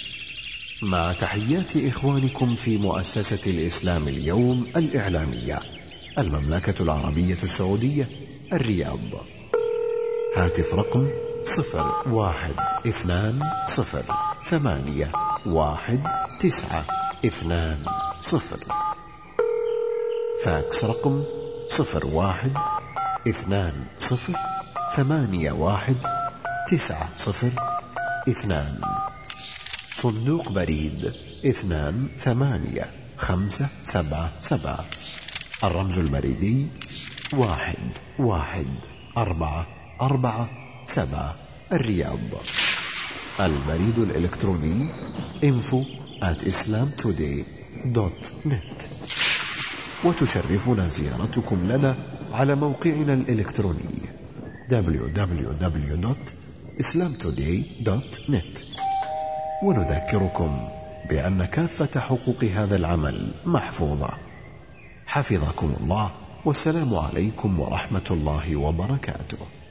S1: مع تحيات إخوانكم في مؤسسة الإسلام اليوم الإعلامية المملكة العربية السعودية الرياض. هاتف رقم 0120811920. فاكس رقم 0120811902. صندوق بريد 28577. الرمز المريدي 11447 الرياض. البريد الإلكتروني info@islamtoday.net. وتشرفنا زيارتكم لنا على موقعنا الإلكتروني www.islamtoday.net. ونذكركم بأن كافة حقوق هذا العمل محفوظة. حفظكم الله، والسلام عليكم ورحمة الله وبركاته.